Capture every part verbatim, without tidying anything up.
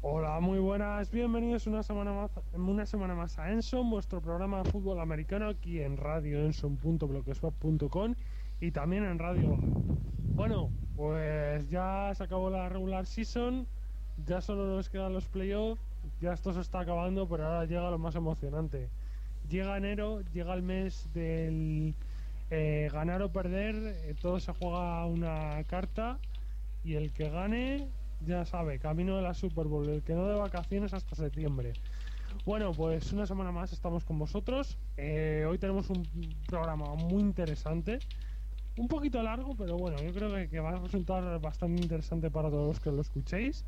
Hola, muy buenas, bienvenidos una semana más, una semana más a Enson, vuestro programa de fútbol americano aquí en radio enson punto blogspot punto com y también en Radio Baja. Bueno, pues ya se acabó la regular season, ya solo nos quedan los playoffs, ya esto se está acabando, pero ahora llega lo más emocionante. Llega enero, llega el mes del eh, ganar o perder, eh, todo se juega una carta y el que gane ya sabe, camino de la Super Bowl, el que no de vacaciones hasta septiembre. Bueno, pues una semana más estamos con vosotros. Eh, hoy tenemos un programa muy interesante, un poquito largo, pero bueno, yo creo que, que va a resultar bastante interesante para todos los que lo escuchéis.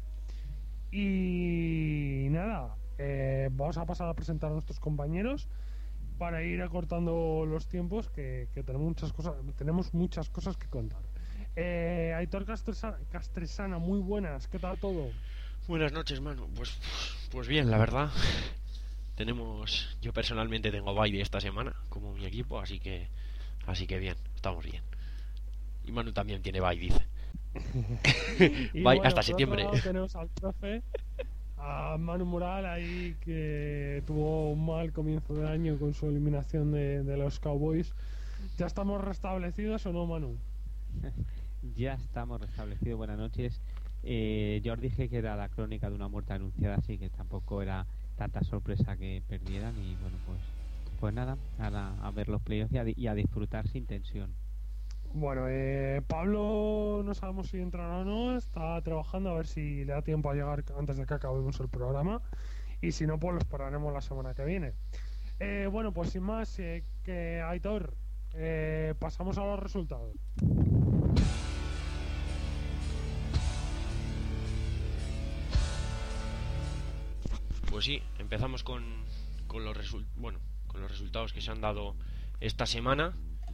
Y nada, eh, vamos a pasar a presentar a nuestros compañeros para ir acortando los tiempos, que, que tenemos muchas cosas, tenemos muchas cosas que contar. Eh, Aitor Castresana, Castresana, muy buenas, ¿qué tal todo? Buenas noches, mano. Pues, pues bien, la verdad. Tenemos, yo personalmente tengo bye esta semana, como mi equipo, así que, así que bien, estamos bien. Y Manu también tiene bye, dice. Y Bye bueno, hasta por otro septiembre. lado tenemos al profe, a Manu Moral ahí, que tuvo un mal comienzo de año con su eliminación de, de los Cowboys. ¿Ya estamos restablecidos o no, Manu? Ya estamos restablecidos, buenas noches. Eh, yo os dije que era la crónica de una muerte anunciada, así que tampoco era tanta sorpresa que perdieran. Y bueno, pues pues nada, nada a ver los playoffs y a, y a disfrutar sin tensión. Bueno, eh, Pablo no sabemos si entrará o no, está trabajando a ver si le da tiempo a llegar antes de que acabemos el programa, y si no, pues lo esperaremos la semana que viene. Eh, bueno, pues sin más, eh, que Aitor, eh, pasamos a los resultados. Pues sí, empezamos con, con los resu- bueno, con los resultados que se han dado esta semana.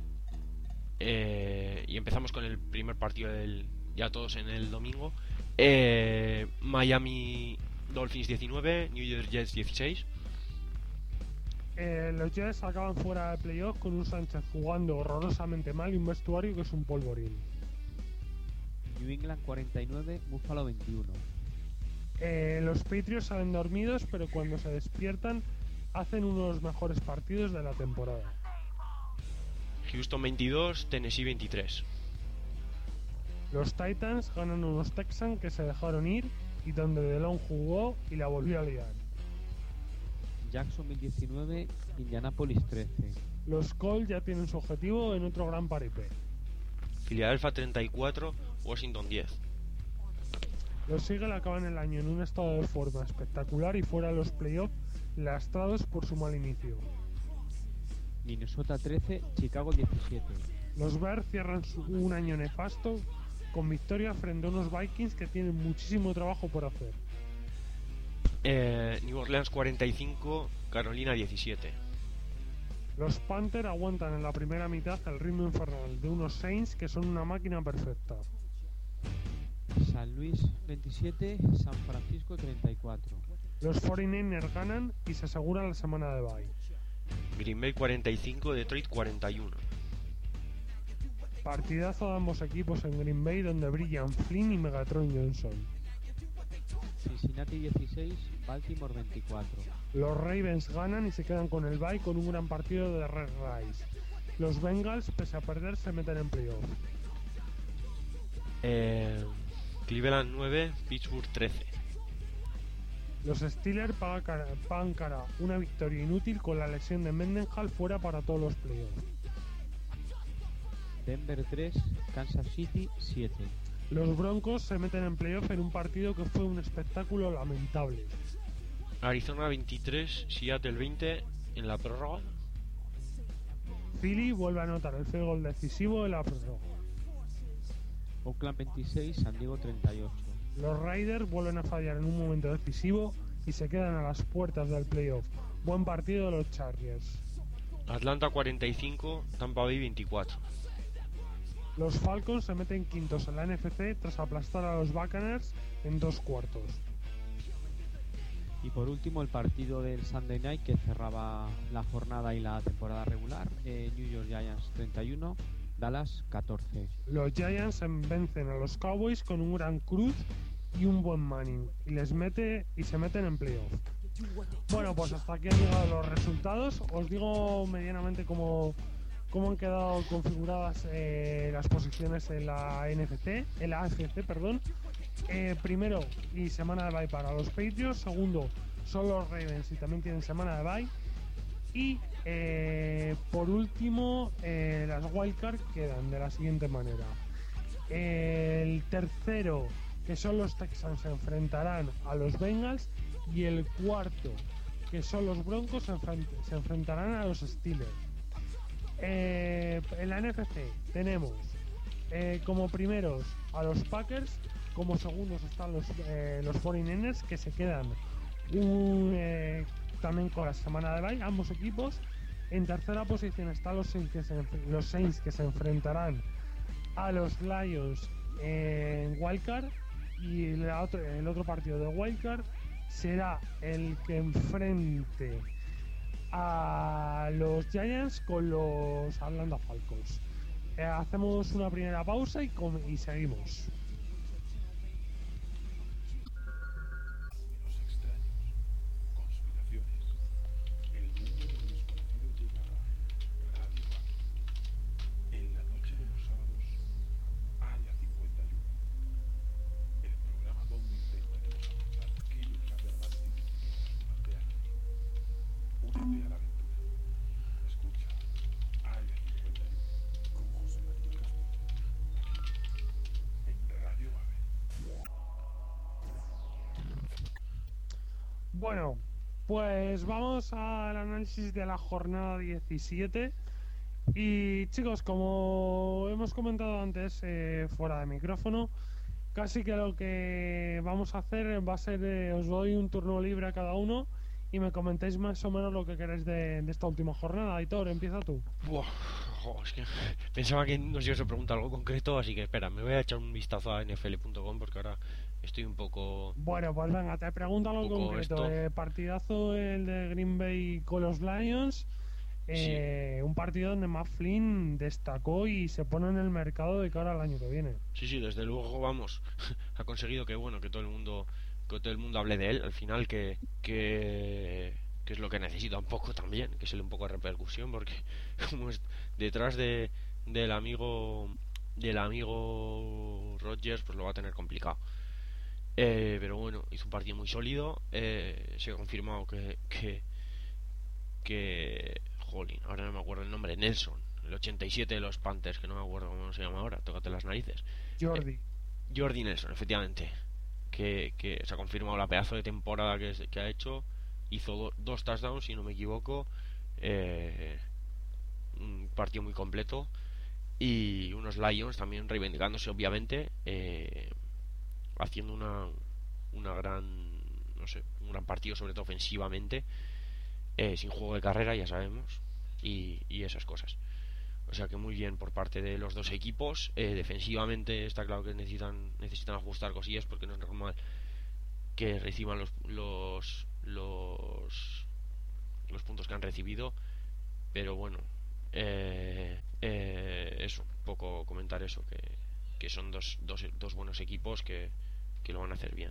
Eh, y empezamos con el primer partido del, ya todos en el domingo. Eh, Miami Dolphins diecinueve, New York Jets dieciséis. Eh, los Jets acaban fuera de playoff con un Sánchez jugando horrorosamente mal y un vestuario que es un polvorín. New England cuarenta y nueve, Buffalo veintiuno. Eh, los Patriots salen dormidos, pero cuando se despiertan hacen uno de los mejores partidos de la temporada. Houston veintidós, Tennessee veintitrés. Los Titans ganan unos Texans que se dejaron ir y donde DeLong jugó y la volvió a liar. Jacksonville diecinueve, Indianapolis trece. Los Colts ya tienen su objetivo en otro gran paripé. Filadelfia treinta y cuatro, Washington diez. Los Eagles acaban el año en un estado de forma espectacular y fuera de los playoffs, lastrados por su mal inicio. Minnesota trece, Chicago diecisiete. Los Bears cierran su, un año nefasto con victoria frente a unos Vikings que tienen muchísimo trabajo por hacer. Eh, New Orleans cuarenta y cinco, Carolina diecisiete. Los Panthers aguantan en la primera mitad el ritmo infernal de unos Saints que son una máquina perfecta. San Luis veintisiete, San Francisco treinta y cuatro. Los cuarenta y nueve ers ganan y se aseguran la semana de bye. Green Bay cuarenta y cinco, Detroit cuarenta y uno. Partidazo de ambos equipos en Green Bay donde brillan Flynn y Megatron Johnson. Cincinnati dieciséis, Baltimore veinticuatro. Los Ravens ganan y se quedan con el bye con un gran partido de Red Rice. Los Bengals, pese a perder, se meten en playoff. Eh, Cleveland nueve, Pittsburgh trece. Los Steelers pagan cara, pagan cara una victoria inútil con la lesión de Mendenhall fuera para todos los playoffs. Denver tres, Kansas City siete. Los Broncos se meten en playoff en un partido que fue un espectáculo lamentable. Arizona veintitrés, Seattle veinte en la prórroga. Philly vuelve a anotar el field goal decisivo de la prórroga. Oakland veintiséis, San Diego treinta y ocho. Los Raiders vuelven a fallar en un momento decisivo y se quedan a las puertas del playoff. Buen partido de los Chargers. Atlanta cuarenta y cinco, Tampa Bay veinticuatro. Los Falcons se meten quintos en la N F C tras aplastar a los Buccaneers en dos cuartos. Y por último el partido del Sunday Night que cerraba la jornada y la temporada regular. eh, New York Giants treinta y uno, Dallas catorce. Los Giants vencen a los Cowboys con un gran cruz y un buen Manning y les mete y se meten en playoff. Bueno, pues hasta aquí han llegado los resultados. Os digo medianamente cómo, cómo han quedado configuradas eh, las posiciones en la N F C, en la A F C, perdón. Eh, primero y semana de bye para los Patriots. Segundo son los Ravens y también tienen semana de bye. Y eh, por último eh, las wildcard quedan de la siguiente manera. El tercero, que son los Texans, se enfrentarán a los Bengals. Y el cuarto, que son los Broncos, se, enfrent- se enfrentarán a los Steelers. Eh, en la N F C tenemos eh, como primeros a los Packers, como segundos están los, eh, los cuarenta y nueve ers, que se quedan un, eh, también con la semana de bye, ambos equipos. En tercera posición están los Saints, que se, enf- los Saints que se enfrentarán a los Lions en Wildcard. Y la otro, el otro partido de Wildcard será el que enfrente a los Giants con los Atlanta Falcons. Eh, hacemos una primera pausa y, com- y seguimos. Bueno, pues vamos al análisis de la jornada diecisiete. Y chicos, como hemos comentado antes eh, fuera de micrófono, casi que lo que vamos a hacer va a ser, eh, os doy un turno libre a cada uno y me comentéis más o menos lo que queréis de, de esta última jornada. Aitor, empieza tú. Buah, jo, es que pensaba que nos ibas a preguntar algo concreto, así que espera, me voy a echar un vistazo a N F L punto com porque ahora estoy un poco... Bueno, pues venga, te pregunto algo poco concreto. esto. Eh, partidazo el de Green Bay con los Lions. Eh, Un partido donde Matt Flynn destacó y se pone en el mercado de cara al año que viene. Sí, sí, desde luego, vamos, ha conseguido que, bueno, que todo el mundo que todo el mundo hable de él, al final que, que, que es lo que necesita un poco también, que se le un poco de repercusión, porque como es detrás de del amigo del amigo Rodgers, pues lo va a tener complicado. Eh, pero bueno, hizo un partido muy sólido, eh, se ha confirmado que que que jolín, ahora no me acuerdo el nombre, Nelson, el ochenta y siete de los Panthers, que no me acuerdo cómo se llama ahora, tócate las narices. Jordi. Eh, Jordi Nelson, efectivamente, que, que se ha confirmado la pedazo de temporada que, que ha hecho, hizo do, dos touchdowns, si no me equivoco, eh, un partido muy completo, y unos Lions también reivindicándose, obviamente, eh, haciendo una, una gran, no sé, un gran partido, sobre todo ofensivamente, eh, sin juego de carrera, ya sabemos, y, y esas cosas. O sea que muy bien por parte de los dos equipos. Eh, defensivamente está claro que necesitan necesitan ajustar cosillas, porque no es normal que reciban los los los, los puntos que han recibido. Pero bueno, eh, eh, eso, un poco comentar eso, que, que son dos, dos, dos buenos equipos que, que lo van a hacer bien.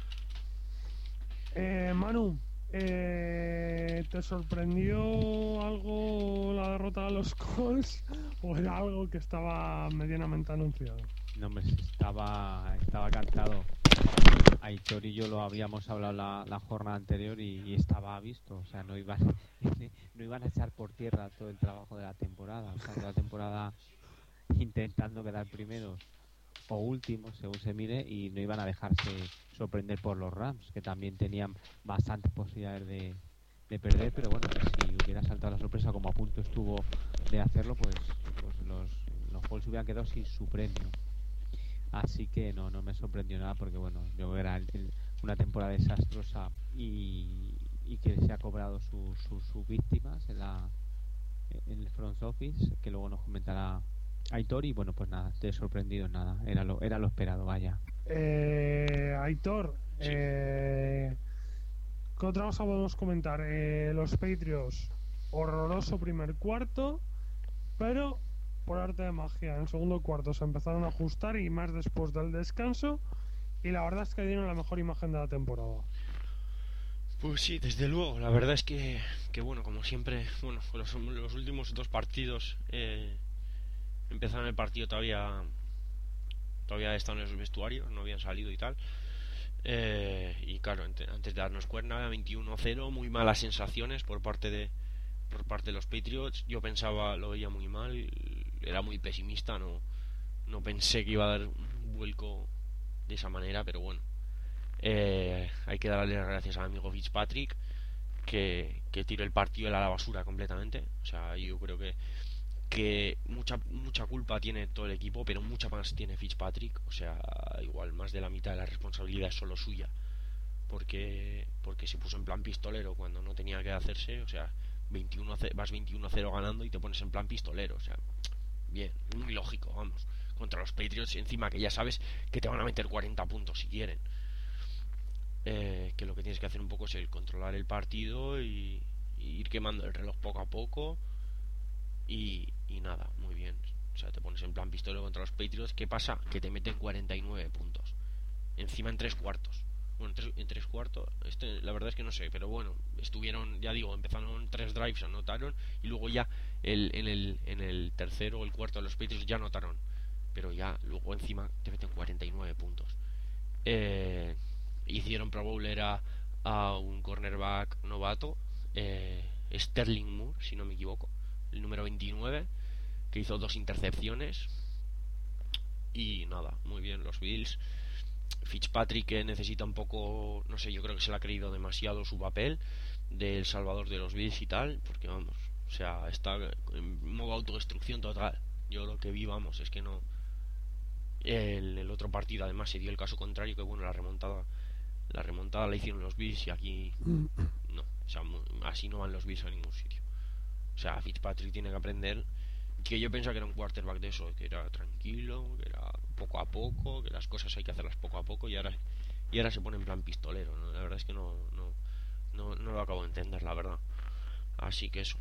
Eh, Manu, eh, ¿te sorprendió algo la derrota de los Colts o era algo que estaba medianamente anunciado? No, hombre, estaba, estaba cantado. Aitor y yo lo habíamos hablado la, la jornada anterior y, y estaba visto. O sea, no iban, no iban a echar por tierra todo el trabajo de la temporada. O sea, toda la temporada intentando quedar primeros o últimos, según se mire, y no iban a dejarse sorprender por los Rams, que también tenían bastantes posibilidades de, de perder, pero bueno, que si hubiera saltado la sorpresa como a punto estuvo de hacerlo, pues, pues los, los Colts hubieran quedado sin su premio. Así que no, no me sorprendió nada, porque bueno, yo era el, el, una temporada desastrosa y, y que se ha cobrado sus su, su víctimas en, la, en el front office, que luego nos comentará Aitor. Y bueno, pues nada, te he sorprendido en nada, era lo, era lo esperado, vaya. Eh, Aitor, Sí. eh, ¿qué otra cosa podemos comentar? Eh, los Patriots, horroroso primer cuarto, pero por arte de magia en el segundo cuarto se empezaron a ajustar, y más después del descanso, y la verdad es que dieron la mejor imagen de la temporada. Pues sí, desde luego. La verdad es que, que bueno, como siempre, bueno, los, los últimos dos partidos eh, empezaron el partido todavía todavía estaban en los vestuarios, no habían salido y tal. Eh, y claro, antes de darnos cuerda, veintiuno cero, muy malas sensaciones por parte de por parte de los Patriots. Yo pensaba, lo veía muy mal, era muy pesimista, no no pensé que iba a dar un vuelco de esa manera, pero bueno, eh, hay que darle las gracias al amigo Fitzpatrick que, que tiró el partido a la basura completamente. O sea, yo creo que que mucha mucha culpa tiene todo el equipo, pero mucha más tiene Fitzpatrick. O sea, igual más de la mitad de la responsabilidad es solo suya, porque porque se puso en plan pistolero cuando no tenía que hacerse. O sea, veintiuno vas veintiuno a cero ganando y te pones en plan pistolero. O sea, bien, muy lógico, vamos, contra los Patriots, encima que ya sabes que te van a meter cuarenta puntos si quieren. Eh, que lo que tienes que hacer un poco es el controlar el partido y, y ir quemando el reloj poco a poco. Y, y nada, muy bien. O sea, te pones en plan pistolero contra los Patriots. ¿Qué pasa? Que te meten cuarenta y nueve puntos. Encima en tres cuartos. Bueno, en tres, en tres cuartos, este, la verdad es que no sé, pero bueno, estuvieron, ya digo, empezaron tres drives, anotaron, y luego ya el, en, el, en el tercero o el cuarto de los Patriots ya anotaron, pero ya luego encima te meten cuarenta y nueve puntos. Eh, hicieron Pro Bowler a, a un cornerback novato, eh, Sterling Moore, si no me equivoco, el número veintinueve, que hizo dos intercepciones. Y nada, muy bien los Bills. Fitzpatrick, que necesita un poco, no sé, yo creo que se le ha creído demasiado su papel del salvador de los Bills y tal, porque vamos, o sea, está en modo autodestrucción total. Yo lo que vi, vamos, es que no. El, el otro partido además se dio el caso contrario, que bueno, la remontada la remontada la hicieron los Bills y aquí no, o sea, así no van los Bills a ningún sitio. O sea, Fitzpatrick tiene que aprender, que yo pensaba que era un quarterback de eso, que era tranquilo, que era poco a poco, que las cosas hay que hacerlas poco a poco, y ahora y ahora se pone en plan pistolero, ¿no? La verdad es que no no, no, no lo acabo de entender, la verdad. Así que eso,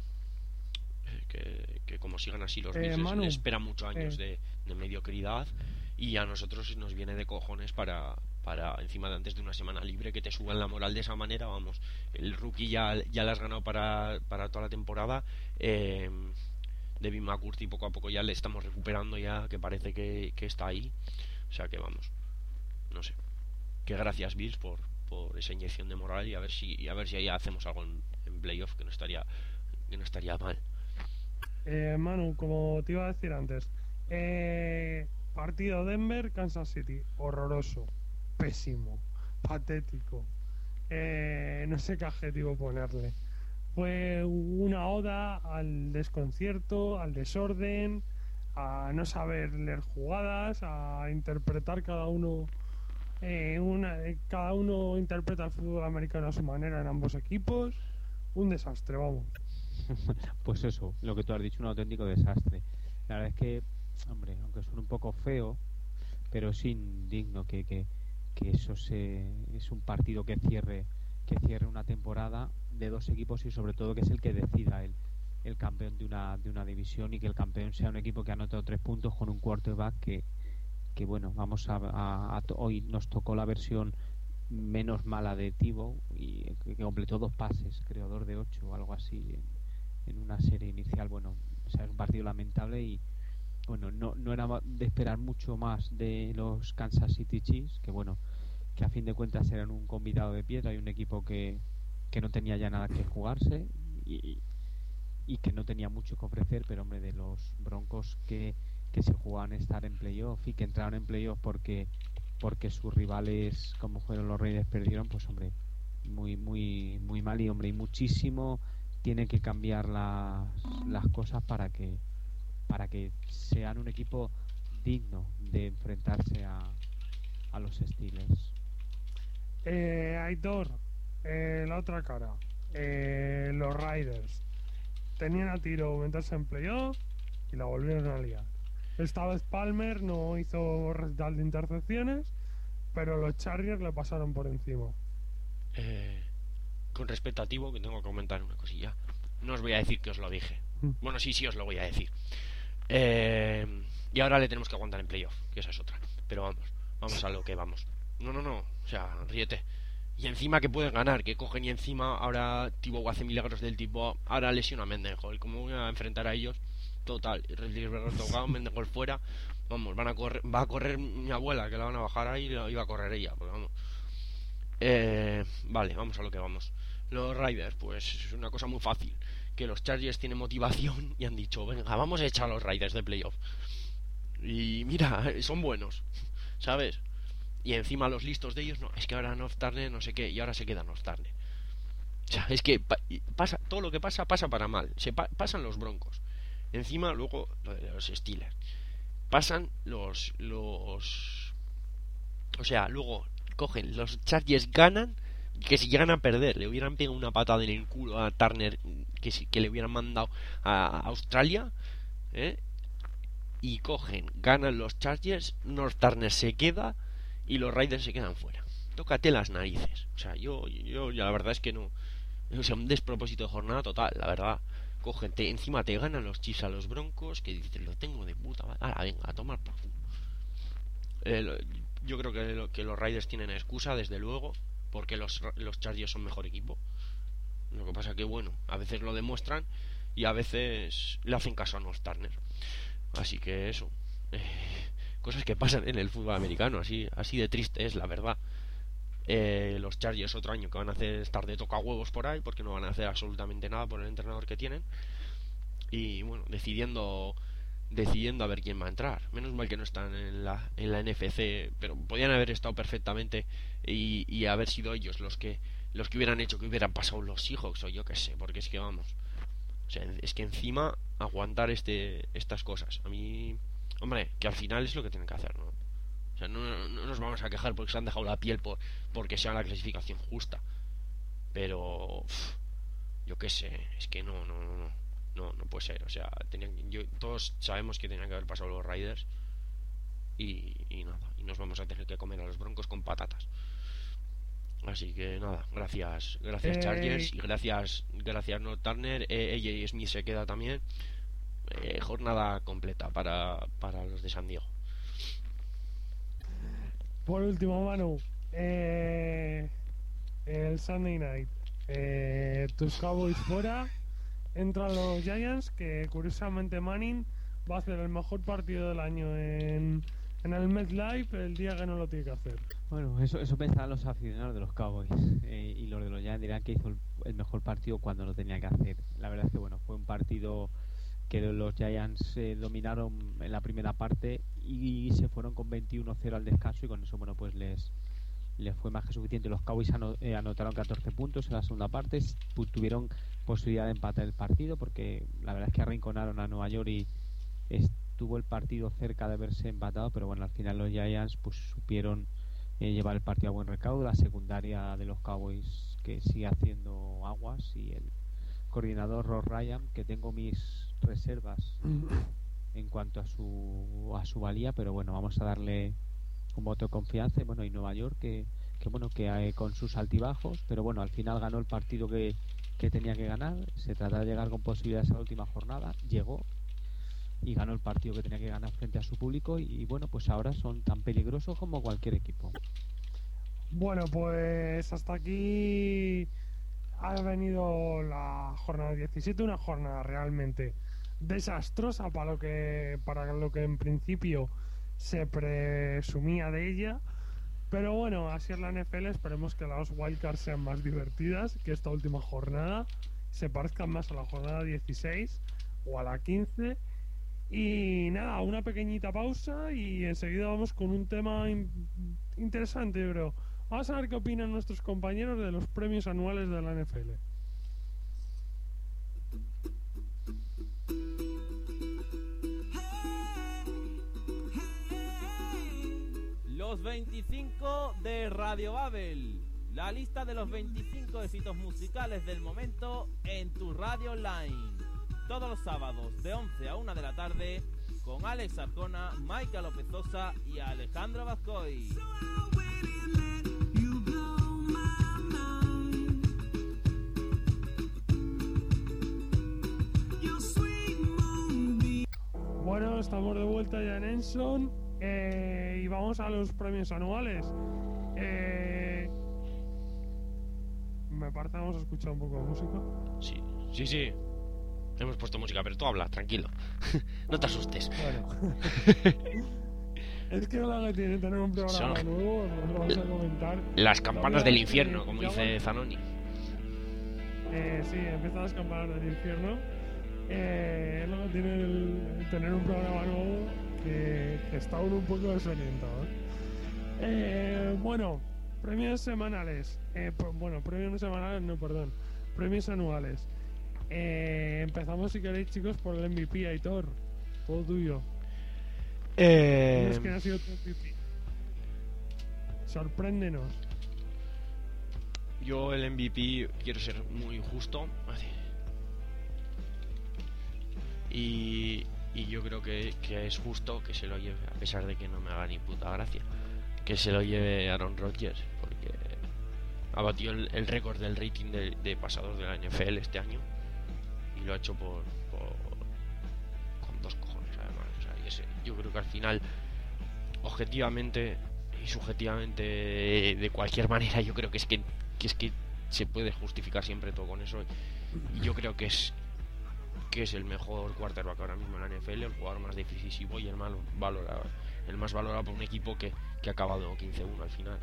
que, que como sigan así los Bills, eh, les, les esperan muchos años eh. de, de mediocridad, y a nosotros nos viene de cojones para para encima de antes de una semana libre que te suban la moral de esa manera. Vamos, el rookie ya, ya la has ganado para, para toda la temporada. eh, Devin McCourty poco a poco ya le estamos recuperando, ya que parece que, que está ahí. O sea que vamos, no sé, que gracias Bills por, por esa inyección de moral, y a ver si y a ver si ahí hacemos algo en, en playoff, que no estaría que no estaría mal. eh, Manu, como te iba a decir antes, eh, partido Denver Kansas City, horroroso, pésimo, patético, eh, no sé qué adjetivo ponerle. Fue una oda al desconcierto, al desorden, a no saber leer jugadas, a interpretar cada uno eh, una, eh, cada uno interpreta el fútbol americano a su manera en ambos equipos. Un desastre, vamos. Pues eso, lo que tú has dicho, un auténtico desastre. La verdad es que, hombre, aunque suene un poco feo, pero es indigno que, que, que eso se, es un partido que cierre que cierre una temporada de dos equipos, y sobre todo que es el que decida el, el campeón de una de una división, y que el campeón sea un equipo que ha anotado tres puntos con un quarterback que, que bueno, vamos a, a, a hoy nos tocó la versión menos mala de Tebow, y que, que completó dos pases, creo, dos de ocho o algo así en, en una serie inicial. Bueno, o sea, es un partido lamentable, y bueno, no, no era de esperar mucho más de los Kansas City Chiefs, que bueno, que a fin de cuentas eran un convidado de piedra y un equipo que, que no tenía ya nada que jugarse, y, y que no tenía mucho que ofrecer. Pero hombre, de los Broncos que, que se jugaban estar en playoff y que entraron en playoff porque porque sus rivales, como fueron los Raiders, perdieron, pues hombre, muy muy muy mal. Y hombre, y muchísimo tiene que cambiar las, las cosas para que para que sean un equipo digno de enfrentarse a, a los Steelers. Eh, Aitor, eh, la otra cara, eh, los Raiders tenían a tiro meterse en playoff y la volvieron a liar. Esta vez Palmer no hizo recital de intercepciones, pero los Chargers le pasaron por encima. Eh, con respecto a Tebow, que tengo que comentar una cosilla. No os voy a decir que os lo dije. Mm. Bueno, sí, sí os lo voy a decir. Eh, y ahora le tenemos que aguantar en playoff, que esa es otra. Pero vamos, vamos a lo que vamos. No, no, no. O sea, ríete. Y encima que pueden ganar, que cogen y encima ahora Thibaut hace milagros del tipo, ahora lesiona a Mendenhall. ¿Cómo voy a enfrentar a ellos? Total, tocado, Mendenhall fuera. Vamos, van a correr, va a correr mi abuela, que la van a bajar ahí y va a correr ella. Pues vamos. Eh, vale, vamos a lo que vamos. Los Raiders, pues es una cosa muy fácil. Que los Chargers tienen motivación y han dicho, venga, vamos a echar a los Raiders de playoff. Y mira, son buenos, ¿sabes? Y encima los listos de ellos, no, es que ahora North Turner no sé qué, y ahora se queda North Turner. O sea, es que pa- pasa, todo lo que pasa, pasa para mal. Se pa- pasan los Broncos. Encima, luego, lo de los Steelers. Pasan los, los... O sea, luego cogen, los Chargers ganan, que si llegan a perder, le hubieran pegado una patada en el culo a Turner, que, si, que le hubieran mandado a Australia, ¿eh? Y cogen, ganan los Chargers, North Turner se queda y los Raiders se quedan fuera. Tócate las narices. O sea, yo, yo, yo la verdad es que no. O sea, un despropósito de jornada total, la verdad. Cogen, te, encima te ganan los Chiefs a los Broncos, que dices, lo tengo de puta madre. Ahora, venga, a tomar por culo. Eh, lo, yo creo que, lo, que los Raiders tienen excusa, desde luego, porque los, los Chargers son mejor equipo. Lo que pasa que, bueno, a veces lo demuestran y a veces le hacen caso a North Turner. Así que eso. Eh, cosas que pasan en el fútbol americano, así, así de triste es, la verdad. Eh, los Chargers otro año que van a hacer estar de toca huevos por ahí, porque no van a hacer absolutamente nada por el entrenador que tienen. Y bueno, decidiendo decidiendo a ver quién va a entrar. Menos mal que no están en la, en la N F C, pero podían haber estado perfectamente y, y haber sido ellos los que los que hubieran hecho que hubieran pasado los Seahawks o yo qué sé, porque es que vamos. O sea, es que encima aguantar este estas cosas. A mí, hombre, que al final es lo que tienen que hacer, ¿no? O sea, no, no nos vamos a quejar porque se han dejado la piel por porque sea la clasificación justa. Pero uff, yo qué sé, es que no, no, no, no, no, no puede ser. O sea, tenían, yo, todos sabemos que tenían que haber pasado los Raiders y, y nada, y nos vamos a tener que comer a los Broncos con patatas. Así que nada, gracias, gracias Eh, Chargers y gracias, gracias North Turner. Eh, A J Smith se queda también. Eh, jornada completa para, para los de San Diego. Por último, Manu, eh, el Sunday Night, eh, tus Cowboys fuera, entran los Giants, que curiosamente Manning va a hacer el mejor partido del año en, en el MetLife el día que no lo tiene que hacer. Bueno, eso eso pensarán los aficionados de los Cowboys, eh, y los de los Giants dirán que hizo el, el mejor partido cuando lo tenía que hacer. La verdad es que bueno, fue un partido que los Giants eh, dominaron en la primera parte y se fueron con veintiuno cero al descanso, y con eso bueno pues les les fue más que suficiente. Los Cowboys ano, eh, anotaron catorce puntos en la segunda parte, tuvieron posibilidad de empatar el partido porque la verdad es que arrinconaron a Nueva York y estuvo el partido cerca de haberse empatado, pero bueno, al final los Giants pues supieron eh, llevar el partido a buen recaudo. La secundaria de los Cowboys que sigue haciendo aguas, y el coordinador Ross Ryan, que tengo mis reservas en cuanto a su a su valía, pero bueno, vamos a darle un voto de confianza. Y bueno, y Nueva York que, que bueno que hay con sus altibajos, pero bueno, al final ganó el partido que, que tenía que ganar. Se trata de llegar con posibilidades a la última jornada, llegó y ganó el partido que tenía que ganar frente a su público, y, y bueno, pues ahora son tan peligrosos como cualquier equipo. Bueno, pues hasta aquí ha venido la jornada diecisiete, una jornada realmente desastrosa para lo que para lo que en principio se presumía de ella, pero bueno, así es la N F L. Esperemos que las wildcards sean más divertidas, que esta última jornada se parezcan más a la jornada dieciséis o a la quince. Y nada, una pequeñita pausa y enseguida vamos con un tema in- interesante, yo creo. Vamos a ver qué opinan nuestros compañeros de los premios anuales de la N F L. Los veinticinco de Radio Babel. La lista de los veinticinco éxitos musicales del momento en tu radio online. Todos los sábados de once a una de la tarde con Alex Arcona, Maika López Sosa y Alejandro Vazcoy. Bueno, estamos de vuelta ya en Enson Eh, y vamos a los premios anuales. Eh, me parece que vamos a escuchar un poco de música. Sí, sí, sí. Hemos puesto música, pero tú habla, tranquilo. No te asustes. Bueno. Es que lo que tiene tener un programa Son- nuevo, os lo vamos a comentar. Las campanas del infierno, Eh, como ya dice bueno. Zanoni. Eh, sí, empiezan las campanas del infierno. Eh, es lo que tiene el, el tener un programa nuevo que, que está uno un poco desorientado. ¿eh? Eh, bueno, premios semanales. Eh, p- bueno, premios semanales, no, perdón. Premios anuales. Eh, empezamos, si queréis, chicos, por el M V P, Aitor. Todo tuyo. Eh, ¿Quién es quién ha sido tu M V P? Sorpréndenos. yo el M V P quiero ser muy justo. Y, y yo creo que, que es justo que se lo lleve, a pesar de que no me haga ni puta gracia, que se lo lleve Aaron Rodgers, porque ha batido el, el récord del rating de, de pasados de la N F L este año y lo ha hecho por, por con dos cojones además. O sea, y ese- yo creo que al final, objetivamente y subjetivamente, de cualquier manera, yo creo que es que, que es que se puede justificar siempre todo con eso. Y yo creo que es que es el mejor quarterback ahora mismo en la N F L, el jugador más decisivo y el más valorado, el más valorado por un equipo que, que ha acabado quince uno al final.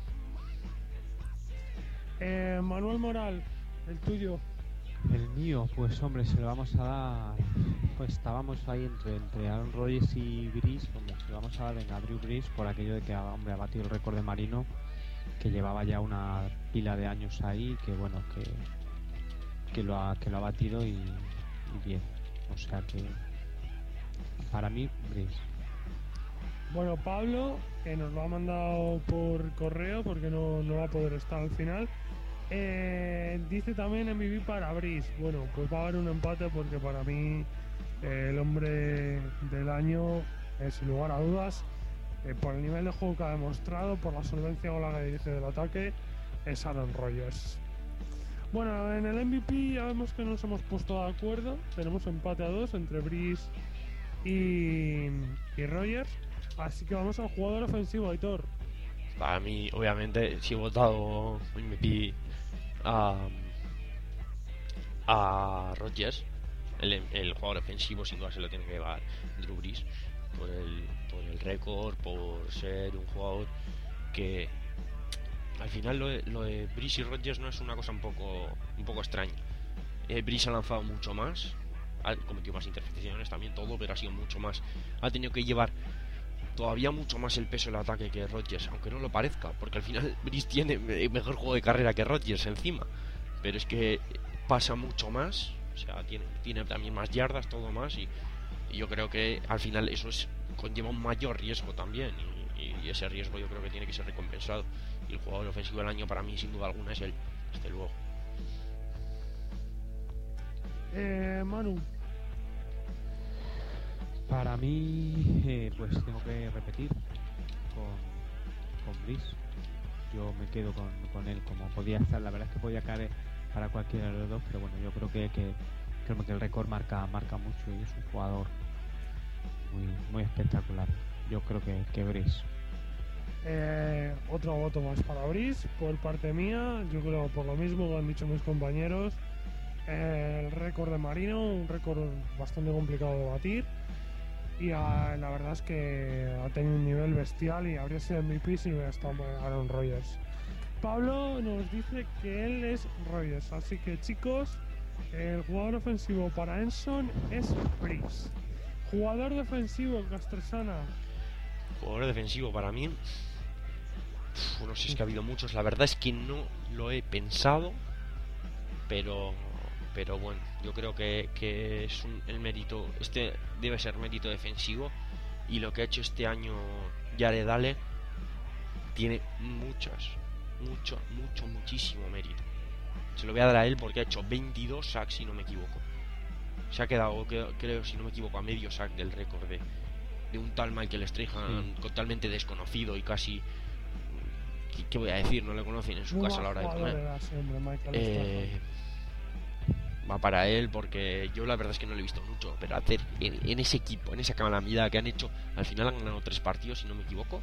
Eh, Manuel Moral, el tuyo. El mío, pues hombre, se lo vamos a dar. Pues estábamos ahí entre, entre Aaron Rodgers y Brees. Hombre, se lo vamos a dar venga, a Drew Brees por aquello de que hombre, ha batido el récord de Marino, que llevaba ya una pila de años ahí, que bueno, que, que, lo, ha, que lo ha batido y, y bien. O sea que para mí, Brees. Bueno, Pablo, que nos lo ha mandado por correo porque no, no va a poder estar al final. Eh, dice también M V P para Brees. Bueno, pues va a haber un empate porque para mí eh, el hombre del año, eh, sin lugar a dudas, eh, por el nivel de juego que ha demostrado, por la solvencia con la que dirige del ataque, es Aaron Rodgers. Bueno, en el M V P ya vemos que nos hemos puesto de acuerdo. Tenemos empate a dos entre Brees y, y Rodgers. Así que vamos al jugador ofensivo, Aitor. Para mí, obviamente, si he votado M V P a, a Rodgers, el, el jugador ofensivo sin duda se lo tiene que llevar Drew Brees por el, por el récord, por ser un jugador que al final lo de, lo de Brees y Rodgers no es una cosa un poco un poco extraña. eh, Brees ha lanzado mucho más, ha cometido más intercepciones también, todo, pero ha sido mucho más, ha tenido que llevar todavía mucho más el peso del ataque que Rodgers, aunque no lo parezca, porque al final Brees tiene mejor juego de carrera que Rodgers encima, pero es que pasa mucho más, o sea, tiene, tiene también más yardas, todo más, y, y yo creo que al final eso es conlleva un mayor riesgo también, y, y ese riesgo yo creo que tiene que ser recompensado, y el jugador ofensivo del año para mí sin duda alguna es él, desde luego. Eh, Manu. Para mí, eh, pues tengo que repetir con, con Brees. Yo me quedo con, con él, como podía estar. La verdad es que podía caer para cualquiera de los dos, pero bueno, yo creo que, que, creo que el récord marca marca mucho y es un jugador muy muy espectacular. Yo creo que, que Brees. Eh, otro voto más para Brees por parte mía. Yo creo por lo mismo que han dicho mis compañeros. Eh, el récord de Marino, un récord bastante complicado de batir. Y a, la verdad es que ha tenido un nivel bestial y habría sido M V P si no hubiera estado Aaron Rodgers. Pablo nos dice que él es Rodgers, así que chicos, el jugador ofensivo para Enson es Brees. Jugador defensivo, Castresana. Jugador defensivo para mí, uf, no sé, si es que ha habido muchos, la verdad es que no lo he pensado, pero pero bueno, yo creo que, que es un, el mérito, este debe ser mérito defensivo, y lo que ha hecho este año Jared Allen tiene muchas, mucho, mucho, muchísimo mérito. Se lo voy a dar a él porque ha hecho veintidós sacks, si no me equivoco. Se ha quedado, creo, creo si no me equivoco, a medio sack del récord de, de un tal Michael Strahan, Sí. totalmente desconocido y casi, ¿qué, qué voy a decir? No le conocen en su Muy casa a la mal hora de jugador comer. era ese hombre, Michael Eh, va para él, porque yo la verdad es que no lo he visto mucho, pero hacer en, en ese equipo, en esa calamidad que han hecho, al final han ganado tres partidos, si no me equivoco.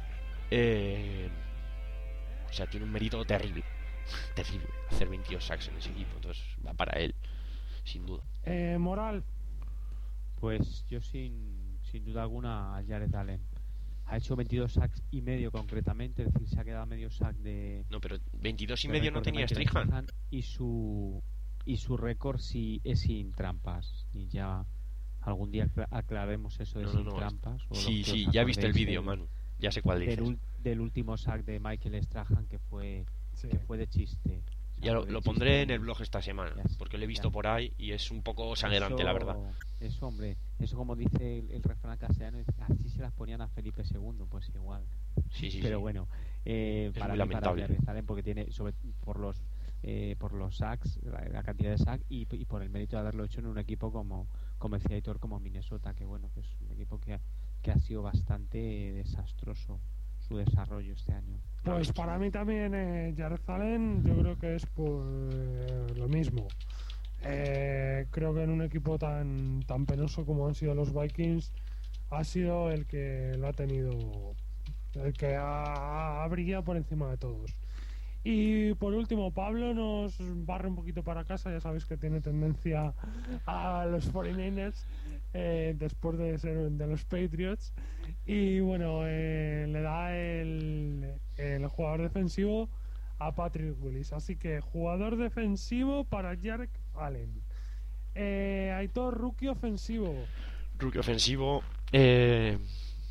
Eh, o sea, tiene un mérito terrible, terrible, hacer veintidós sacks en ese equipo, entonces va para él, sin duda. Eh, Moral. Pues yo sin, sin duda alguna a Jared Allen. Ha hecho veintidós sacks y medio concretamente, es decir, se ha quedado medio sack de... No, pero veintidós y de medio no récord de tenía Michael Strahan. Strahan, y su y su récord sí es sin trampas, y ya algún día acla- aclaremos eso de No, sin no, no. trampas. O Sí, los que sí, os ya viste el acordéis vídeo, del- Manu. Ya sé cuál del, dices. ul- del último sack de Michael Strahan, que fue Sí. que fue de chiste. O sea, Ya lo, fue de lo chiste. pondré en el blog esta semana, Ya, porque lo he visto ya. por ahí y es un poco sangrante, Eso- la verdad. Eso, hombre, eso como dice el, el refrán castellano, así se las ponían a Felipe segundo, pues igual. Sí, sí, Pero sí. bueno, eh, Es para muy mí, para lamentable. Jared Allen, porque tiene sobre por los eh, por los sacks, la, la cantidad de sacks, y, y por el mérito de haberlo hecho en un equipo como como decía Aitor, como Minnesota, que bueno, que es un equipo que ha, que ha sido bastante desastroso su desarrollo este año. Pues para mí también eh, Jared Allen, yo creo que es por eh, lo mismo. Eh, creo que en un equipo tan tan penoso como han sido los Vikings, ha sido el que lo ha tenido, el que ha, ha brillado por encima de todos. Y por último, Pablo nos barre un poquito para casa. Ya sabéis que tiene tendencia a los cuarenta y nueve ers eh, después de ser de los Patriots. Y bueno, eh, le da el, el jugador defensivo a Patrick Willis. Así que jugador defensivo para Jared Allen. Eh, Aitor, rookie ofensivo. Rookie ofensivo. Eh...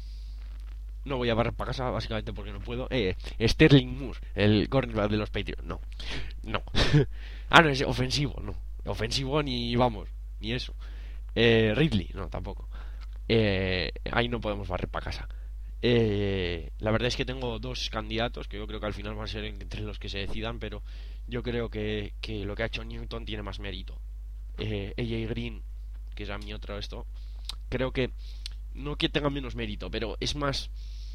No voy a barrer para casa, básicamente porque no puedo. Eh, Sterling Moore, el cornerback de los Patriots. No, no. Ah, no, es ofensivo, no. Ofensivo ni vamos, ni eso. Eh, Ridley, no, tampoco. Eh, ahí no podemos barrer para casa. Eh, la verdad es que tengo dos candidatos que yo creo que al final van a ser entre los que se decidan, pero yo creo que, que lo que ha hecho Newton tiene más mérito. Eh, A J Green, que es a mi otro esto, creo que no que tenga menos mérito, pero es más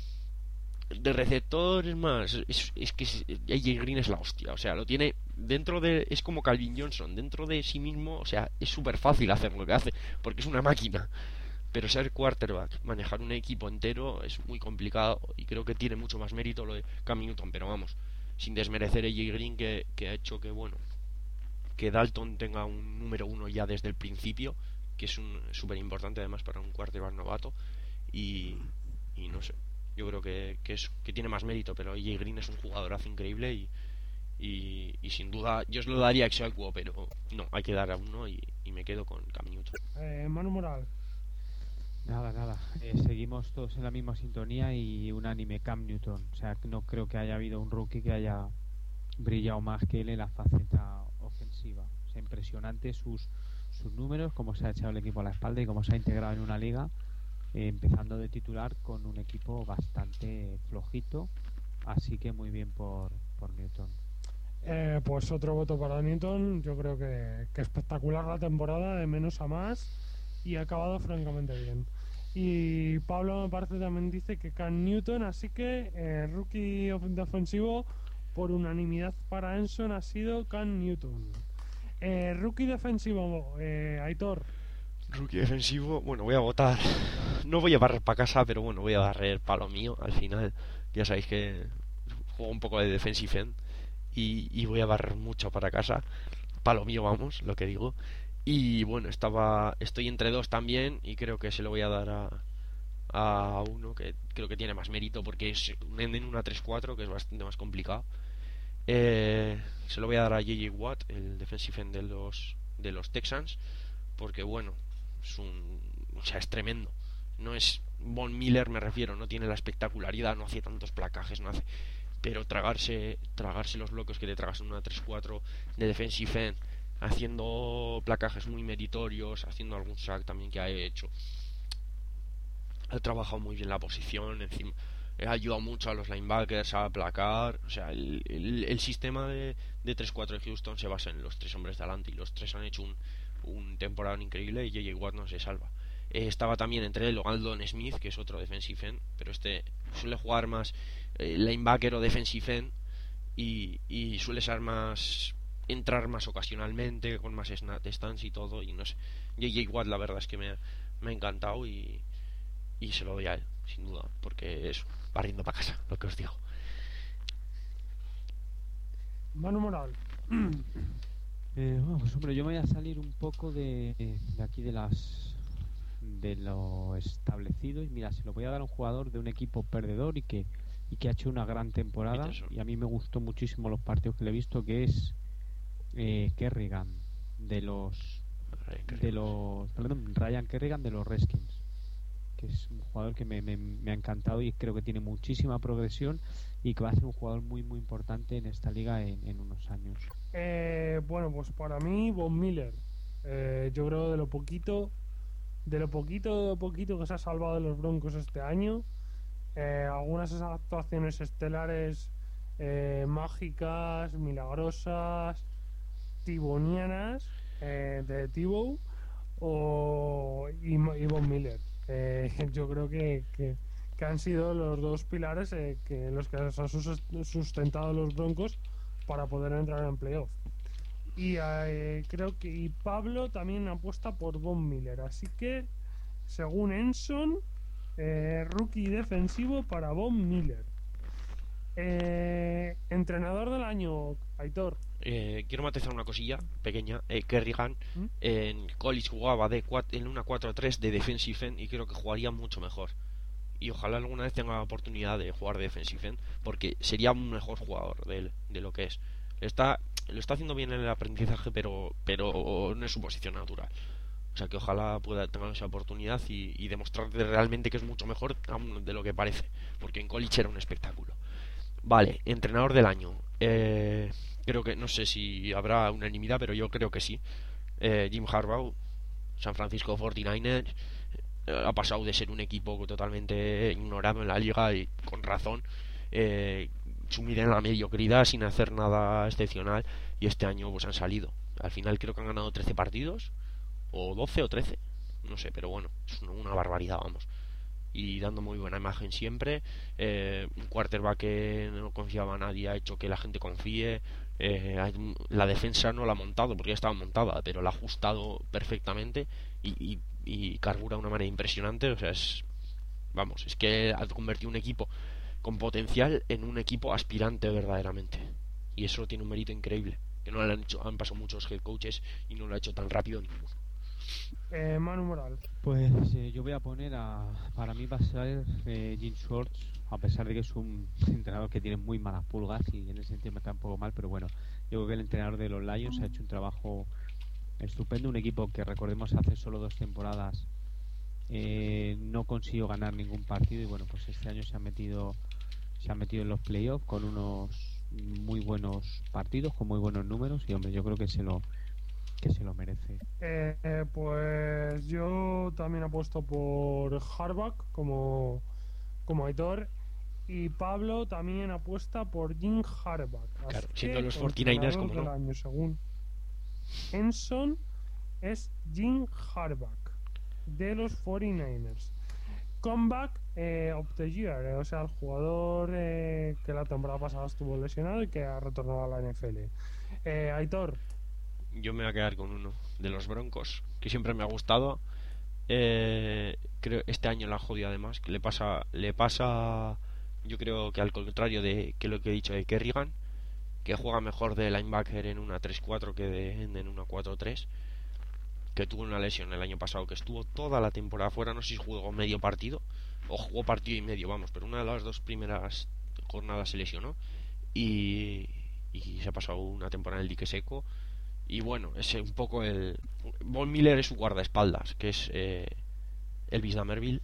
de receptor, es más es, es que A J Green es la hostia, o sea, lo tiene dentro de, es como Calvin Johnson dentro de sí mismo, o sea, es súper fácil hacer lo que hace porque es una máquina, pero ser quarterback, manejar un equipo entero es muy complicado y creo que tiene mucho más mérito lo de Cam Newton, pero vamos, sin desmerecer a A J Green, que, que ha hecho que bueno, que Dalton tenga un número uno ya desde el principio, que es un súper importante además para un quarterback novato, y, y no sé, yo creo que, que, es, que tiene más mérito, pero A J Green es un jugadorazo increíble y, y, y sin duda yo os lo daría ex aequo, pero no, hay que dar a uno y, y me quedo con Cam Newton. Eh, Manu Moral. Nada, nada. Eh, seguimos todos en la misma sintonía y unánime Cam Newton. O sea, no creo que haya habido un rookie que haya brillado más que él en la faceta ofensiva. O sea, impresionante sus sus números, cómo se ha echado el equipo a la espalda y cómo se ha integrado en una liga, eh, empezando de titular con un equipo bastante flojito. Así que muy bien por, por Newton. Eh, pues otro voto para Newton. Yo creo que, que espectacular la temporada, de menos a más, y ha acabado francamente bien. Y Pablo me parece también dice que Cam Newton, así que eh, rookie of- defensivo por unanimidad para Enson ha sido Cam Newton. Eh, rookie defensivo, eh, Aitor. Rookie defensivo, bueno, voy a votar, no voy a barrer para casa, pero bueno, voy a barrer para lo mío al final. Ya sabéis que juego un poco de defensive end y, y voy a barrer mucho para casa, para lo mío, vamos, lo que digo. Y bueno, estaba estoy entre dos también y creo que se lo voy a dar a, a uno que creo que tiene más mérito porque es un end en una tres cuatro, que es bastante más complicado. Eh, se lo voy a dar a J J Watt, el defensive end de los de los Texans, porque bueno, es un, o sea, es tremendo. No es Von Miller, me refiero, no tiene la espectacularidad, no hace tantos placajes, no hace, pero tragarse tragarse los bloques que te tragas en una tres cuatro de defensive end, haciendo placajes muy meritorios, haciendo algún sack también que ha hecho. Ha trabajado muy bien la posición, encima ha ayudado mucho a los linebackers a aplacar. O sea, el, el, el sistema de, de tres cuatro de Houston se basa en los tres hombres de adelante y los tres han hecho un, un temporada increíble y J J Watt no se salva. Eh, estaba también entre él Aldon Smith, que es otro defensive end, pero este suele jugar más eh, linebacker o defensive end y, y suele ser más entrar más ocasionalmente, con más snap stance y todo, y no sé. J J Watt la verdad es que me, me ha encantado y, y se lo doy a él, sin duda, porque es barriendo para casa, lo que os digo. Manu Moral. Eh, bueno, pues hombre, yo me voy a salir un poco de, de aquí de las de lo establecido y mira, se lo voy a dar a un jugador de un equipo perdedor y que y que ha hecho una gran temporada Peterson. y a mí me gustó muchísimo los partidos que le he visto, que es eh, Kerrigan de los de los perdón, Ryan Kerrigan de los Redskins, que es un jugador que me, me, me ha encantado y creo que tiene muchísima progresión y que va a ser un jugador muy muy importante en esta liga en, en unos años. Eh, bueno, pues para mí, Von Miller. Eh, yo creo de lo poquito, de lo poquito, de lo poquito que se ha salvado de los Broncos este año. Eh, algunas actuaciones estelares eh, mágicas, milagrosas, tibonianas eh, de Tibow o y, y Von Miller. Eh, yo creo que, que, que han sido los dos pilares eh, que los que se han sustentado los Broncos para poder entrar en playoff. Y eh, creo que y Pablo también apuesta por Von Miller, así que según Enson, eh, rookie defensivo para Von Miller. Eh, entrenador del año, Aitor. Eh, quiero matizar una cosilla pequeña. eh, Kerrigan ¿Mm? en college jugaba de cuatro, en una cuatro tres de defensive end y creo que jugaría mucho mejor. Y ojalá alguna vez tenga la oportunidad de jugar de defensive end, porque sería un mejor jugador de, él, de lo que es. Está, lo está haciendo bien en el aprendizaje, pero, pero no es su posición natural. O sea que ojalá pueda tener esa oportunidad y, y demostrar realmente que es mucho mejor aún de lo que parece, porque en college era un espectáculo. Vale, entrenador del año. Eh, creo que, no sé si habrá unanimidad, pero yo creo que sí. Eh, Jim Harbaugh, San Francisco cuarenta y nueve ers, eh, ha pasado de ser un equipo totalmente ignorado en la liga y con razón, eh, sumido en la mediocridad sin hacer nada excepcional, y este año pues han salido. Al final creo que han ganado trece partidos, o doce o trece, no sé, pero bueno, es una, una barbaridad, vamos. Y dando muy buena imagen siempre. Eh, un quarterback que no confiaba a nadie ha hecho que la gente confíe. Eh, hay- la defensa no la ha montado porque ya estaba montada, pero la ha ajustado perfectamente y, y, y carbura de una manera impresionante. O sea, es, vamos, es que ha convertido un equipo con potencial en un equipo aspirante verdaderamente. Y eso tiene un mérito increíble, que no lo han hecho, han pasado muchos head coaches y no lo ha hecho tan rápido ninguno. Eh, Manu Moral. Pues eh, yo voy a poner a, para mí va a ser eh, Jim Schwartz, a pesar de que es un entrenador que tiene muy malas pulgas y en ese sentido me está un poco mal, pero bueno, yo creo que el entrenador de los Lions ha hecho un trabajo estupendo, un equipo que recordemos hace solo dos temporadas eh, no consiguió ganar ningún partido y bueno, pues este año se ha metido se ha metido en los playoffs con unos muy buenos partidos, con muy buenos números y hombre, yo creo que se lo que se lo merece. Eh, eh, pues yo también apuesto por Harbaugh como, como Aitor. Y Pablo también apuesta por Jim Harbaugh. Claro, Así siendo que los cuarenta y nueve ers, entrenador como del no. año, según Enson, es Jim Harbaugh de los cuarenta y nueve ers. Comeback eh, of the year, eh, o sea, el jugador eh, que la temporada pasada estuvo lesionado y que ha retornado a la N F L. Eh, Aitor. Yo me voy a quedar con uno de los Broncos, que siempre me ha gustado. Eh, creo este año la ha jodido además, que le pasa, le pasa, yo creo que al contrario de que lo que he dicho de Kerrigan, que juega mejor de linebacker en una tres cuatro que de end en una cuatro tres, que tuvo una lesión el año pasado, que estuvo toda la temporada fuera, no sé si jugó medio partido o jugó partido y medio, vamos, pero una de las dos primeras jornadas se lesionó y, y se ha pasado una temporada en el dique seco. Y bueno, es un poco el... Von Miller es su guardaespaldas, que es eh, Elvis Damerville,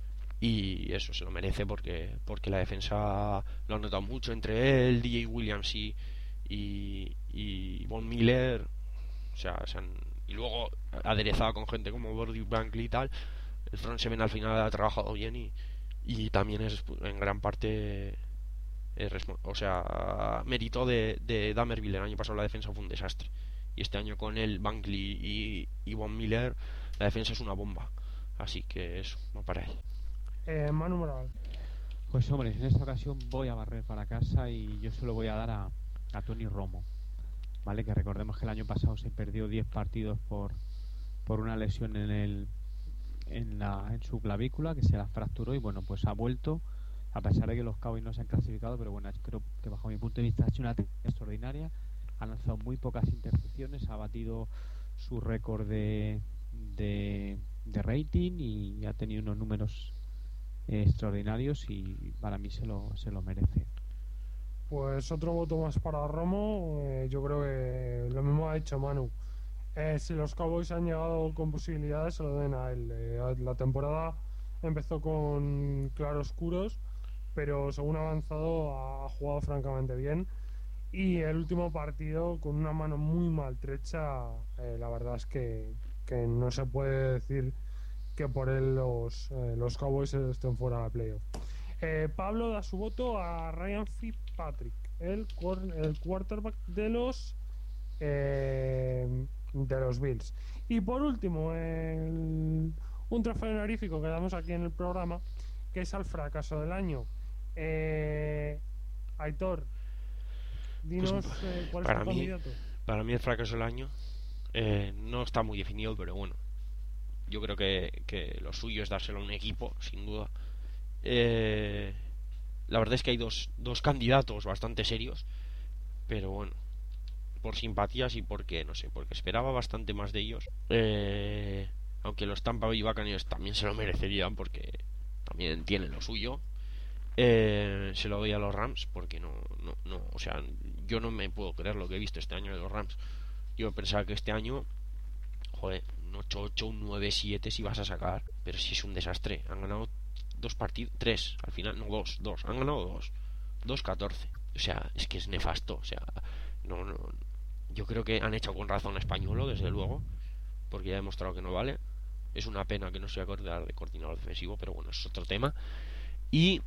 y eso se lo merece porque porque la defensa lo ha notado mucho entre él, D J Williams y, y, y Von Miller. O sea, se han, y luego aderezado con gente como Brody Bankley y tal. El front seven al final ha trabajado bien y, y también es en gran parte... Es, o sea, mérito de, de Damerville. El año pasado la defensa fue un desastre. Y este año con él, Bankley y, y Von Miller, la defensa es una bomba. Así que eso, va para él. Eh, Manu Moral. Pues hombre, en esta ocasión voy a barrer para casa y yo se lo voy a dar a, a Tony Romo. ¿vale? Que recordemos que el año pasado se perdió diez partidos por, por una lesión en el en, la, en su clavícula, que se la fracturó, y bueno, pues ha vuelto, a pesar de que los Cowboys no se han clasificado, pero bueno, creo que bajo mi punto de vista ha hecho una temporada extraordinaria, ha lanzado muy pocas intercepciones, ha batido su récord de, de, de rating y ha tenido unos números eh, extraordinarios, y para mí se lo, se lo merece. Pues otro voto más para Romo. Eh, yo creo que lo mismo ha dicho Manu. Eh, si los Cowboys han llegado con posibilidades, se lo den a él. Eh, la temporada empezó con claroscuros, pero según ha avanzado ha, ha jugado francamente bien. Y el último partido, con una mano muy maltrecha, eh, la verdad es que, que no se puede decir que por él los, eh, los Cowboys estén fuera de playoff. Eh, Pablo da su voto a Ryan Fitzpatrick, el, el quarterback de los eh, de los Bills. Y por último, el, un trofeo honorífico que damos aquí en el programa, que es al fracaso del año. Eh, Aitor, dinos Pues, eh, cuál es para tu mí, candidato. Para mí el fracaso del año eh, no está muy definido, pero bueno, yo creo que, que lo suyo es dárselo a un equipo, sin duda. Eh, la verdad es que hay dos, dos candidatos bastante serios, pero bueno, por simpatías y porque, no sé, porque esperaba bastante más de ellos. Eh, aunque los Tampa Bay Buccaneers también se lo merecerían porque también tienen lo suyo. Eh, se lo doy a los Rams porque no, no, no, o sea, yo no me puedo creer lo que he visto este año de los Rams. Yo pensaba que este año, joder, un ocho ocho, un nueve siete si vas a sacar, pero si es un desastre. Han ganado dos partidos, tres, al final, no, dos, dos, han ganado dos, dos catorce. O sea, es que es nefasto, o sea, no, no, yo creo que han hecho con razón a Españolo, desde luego, porque ya ha demostrado que no vale. Es una pena que no sea de coordinador defensivo, pero bueno, es otro tema. Y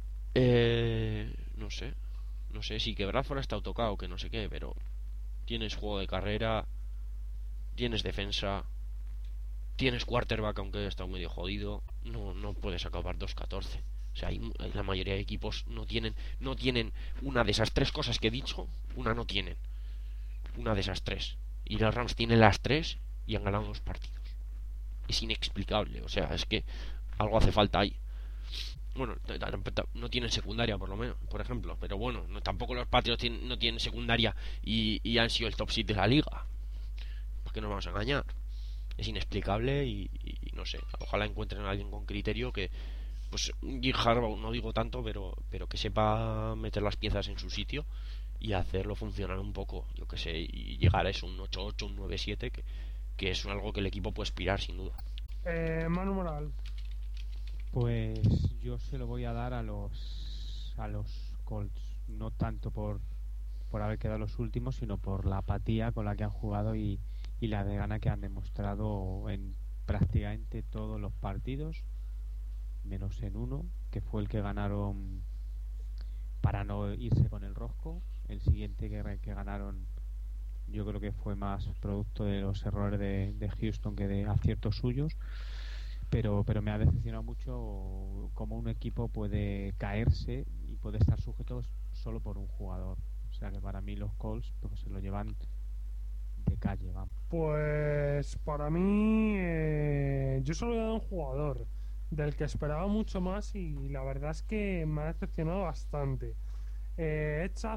eh, no sé, no sé si que Bradford ha estado tocado, que no sé qué, pero tienes juego de carrera, tienes defensa, tienes quarterback, aunque haya estado medio jodido, no, no puedes acabar dos catorce. O sea, hay, hay la mayoría de equipos no tienen, no tienen una de esas tres cosas que he dicho, una no tienen, una de esas tres. Y los Rams tienen las tres y han ganado dos partidos. Es inexplicable, o sea, es que algo hace falta ahí. Bueno, no tienen secundaria, por lo menos, por ejemplo, pero bueno, no, tampoco los Patriots tienen, no tienen secundaria y, y han sido el top seed de la liga. ¿Por qué nos vamos a engañar? Es inexplicable y, y, y no sé, ojalá encuentren a alguien con criterio que, pues, Jim Harbaugh, no digo tanto, pero, pero que sepa meter las piezas en su sitio y hacerlo funcionar un poco, yo que sé, y llegar a eso, un ocho ocho, un nueve siete, que, que es algo que el equipo puede aspirar, sin duda. Eh, Manu Moral. Pues yo se lo voy a dar a los a los Colts, no tanto por por haber quedado los últimos, sino por la apatía con la que han jugado y, y la de gana que han demostrado en prácticamente todos los partidos, menos en uno, que fue el que ganaron para no irse con el rosco. El siguiente que, que ganaron yo creo que fue más producto de los errores de, de Houston que de aciertos suyos. Pero, pero me ha decepcionado mucho cómo un equipo puede caerse y puede estar sujeto solo por un jugador. O sea que para mí los Colts pues, se lo llevan de calle, vamos. Pues para mí eh, yo solo he dado un jugador del que esperaba mucho más y la verdad es que me ha decepcionado bastante. Eh, Chad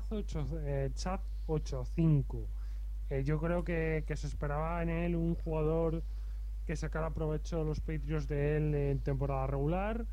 ocho cinco. Eh, yo creo que, que se esperaba en él un jugador que sacara provecho de los Patriots de él en temporada regular,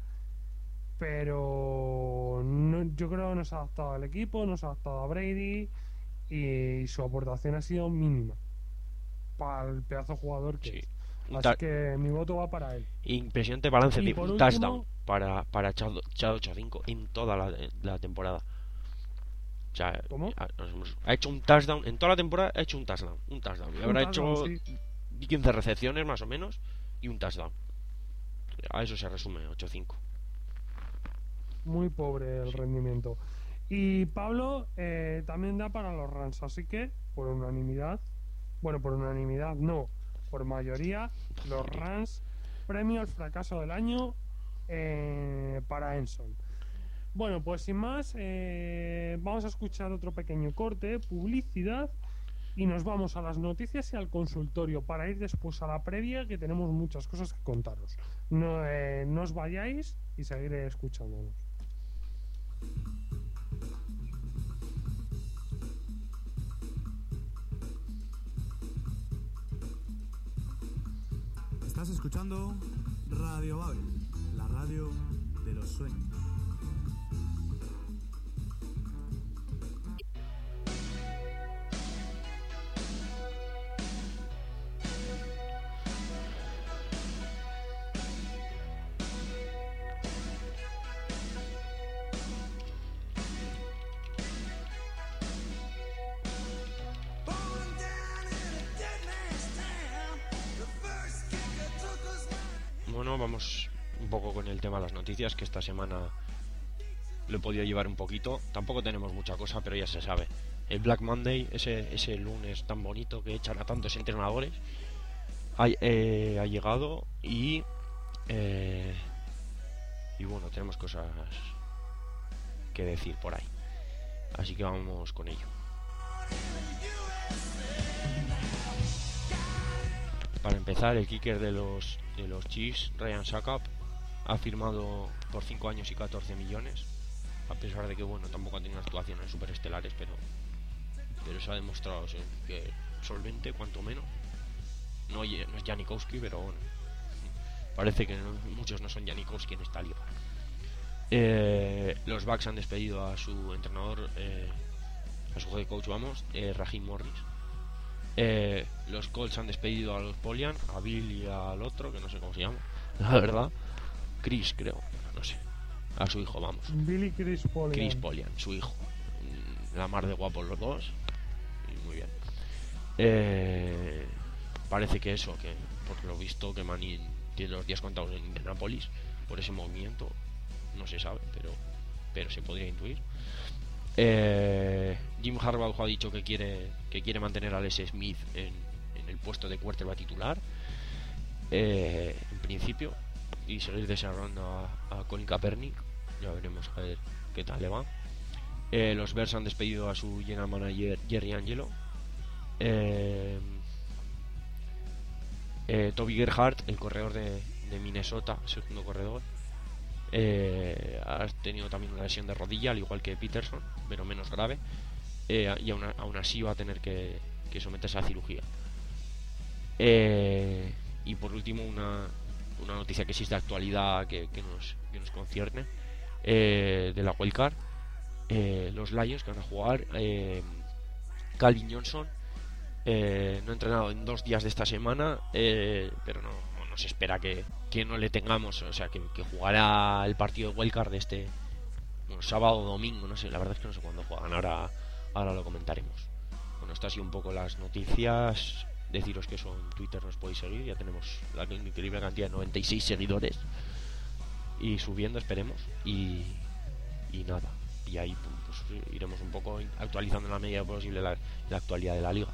pero no, yo creo que no se ha adaptado al equipo, no se ha adaptado a Brady y su aportación ha sido mínima para el pedazo de jugador que Sí. es. Así que mi voto va para él. Impresionante balance Y de por un último- touchdown para, para Chad, Chad ocho cinco en toda la, la temporada. O sea, ¿Cómo? ha, ha hecho un touchdown en toda la temporada, ha hecho un touchdown, un touchdown. Y Un habrá touchdown, hecho sí. quince recepciones más o menos y un touchdown. A eso se resume ocho cinco. Muy pobre el rendimiento. Y Pablo eh, también da para los Rams, así que por unanimidad, bueno, por unanimidad no, por mayoría, los Rams, premio al fracaso del año eh, para Enson. Bueno, pues sin más, eh, vamos a escuchar otro pequeño corte, publicidad, y nos vamos a las noticias y al consultorio para ir después a la previa, que tenemos muchas cosas que contaros. No, eh, no os vayáis y seguiré escuchándonos. Estás escuchando Radio Babel, la radio de los sueños. Bueno, vamos un poco con el tema de las noticias, que esta semana lo he podido llevar un poquito. Tampoco tenemos mucha cosa, pero ya se sabe. El Black Monday, ese, ese lunes tan bonito que echan a tantos entrenadores, ha, eh, ha llegado y... Eh, y bueno, tenemos cosas que decir por ahí. Así que vamos con ello. Para empezar, el kicker de los de los Chiefs, Ryan Succop, ha firmado por cinco años y catorce millones, a pesar de que bueno, tampoco ha tenido actuaciones superestelares, pero pero se ha demostrado que solvente, cuanto menos. No, no es Janikowski, pero bueno, parece que no, muchos no son Janikowski en esta liga. Eh, los Bucks han despedido a su entrenador, eh, a su head coach, vamos, eh, Raheem Morris. Eh, los Colts han despedido a los Polian, a Bill y al otro, que no sé cómo se llama, la verdad, Chris, creo, no sé, a su hijo, vamos. Billy Chris Polian. Chris Polian, su hijo. La mar de guapos los dos. Y muy bien. Eh, parece que eso, que por lo visto que Manning tiene los días contados en Indianapolis por ese movimiento, no se sabe, pero pero se podría intuir. Eh, Jim Harbaugh ha dicho que quiere que quiere mantener a Alex Smith en, en el puesto de quarterback titular, eh, en principio, y seguir desarrollando a, a Colin Kaepernick. Ya veremos a ver qué tal le va. Eh, los Bears han despedido a su general manager Jerry Angelo. Eh, eh, Toby Gerhardt, el corredor de, de Minnesota, segundo corredor, eh, ha tenido también una lesión de rodilla, al igual que Peterson, pero menos grave, eh, y aún, aún así va a tener que, que someterse a cirugía. Eh, y por último, una, una noticia que existe de actualidad que, que, nos, que nos concierne, eh, de la wildcard. Eh, los Lions, que van a jugar, eh, Calvin Johnson eh, no ha entrenado en dos días de esta semana, eh, pero no, no se espera que, que no le tengamos, o sea, que, que jugará el partido de wildcard de este bueno, sábado o domingo, no sé, la verdad es que no sé cuándo juegan, ahora, ahora lo comentaremos. Bueno, esto ha sido un poco las noticias. Deciros que eso en Twitter nos podéis seguir, ya tenemos la increíble cantidad de noventa y seis seguidores y subiendo, esperemos, y, y nada, y ahí pues, iremos un poco actualizando en la medida posible la, la actualidad de la liga.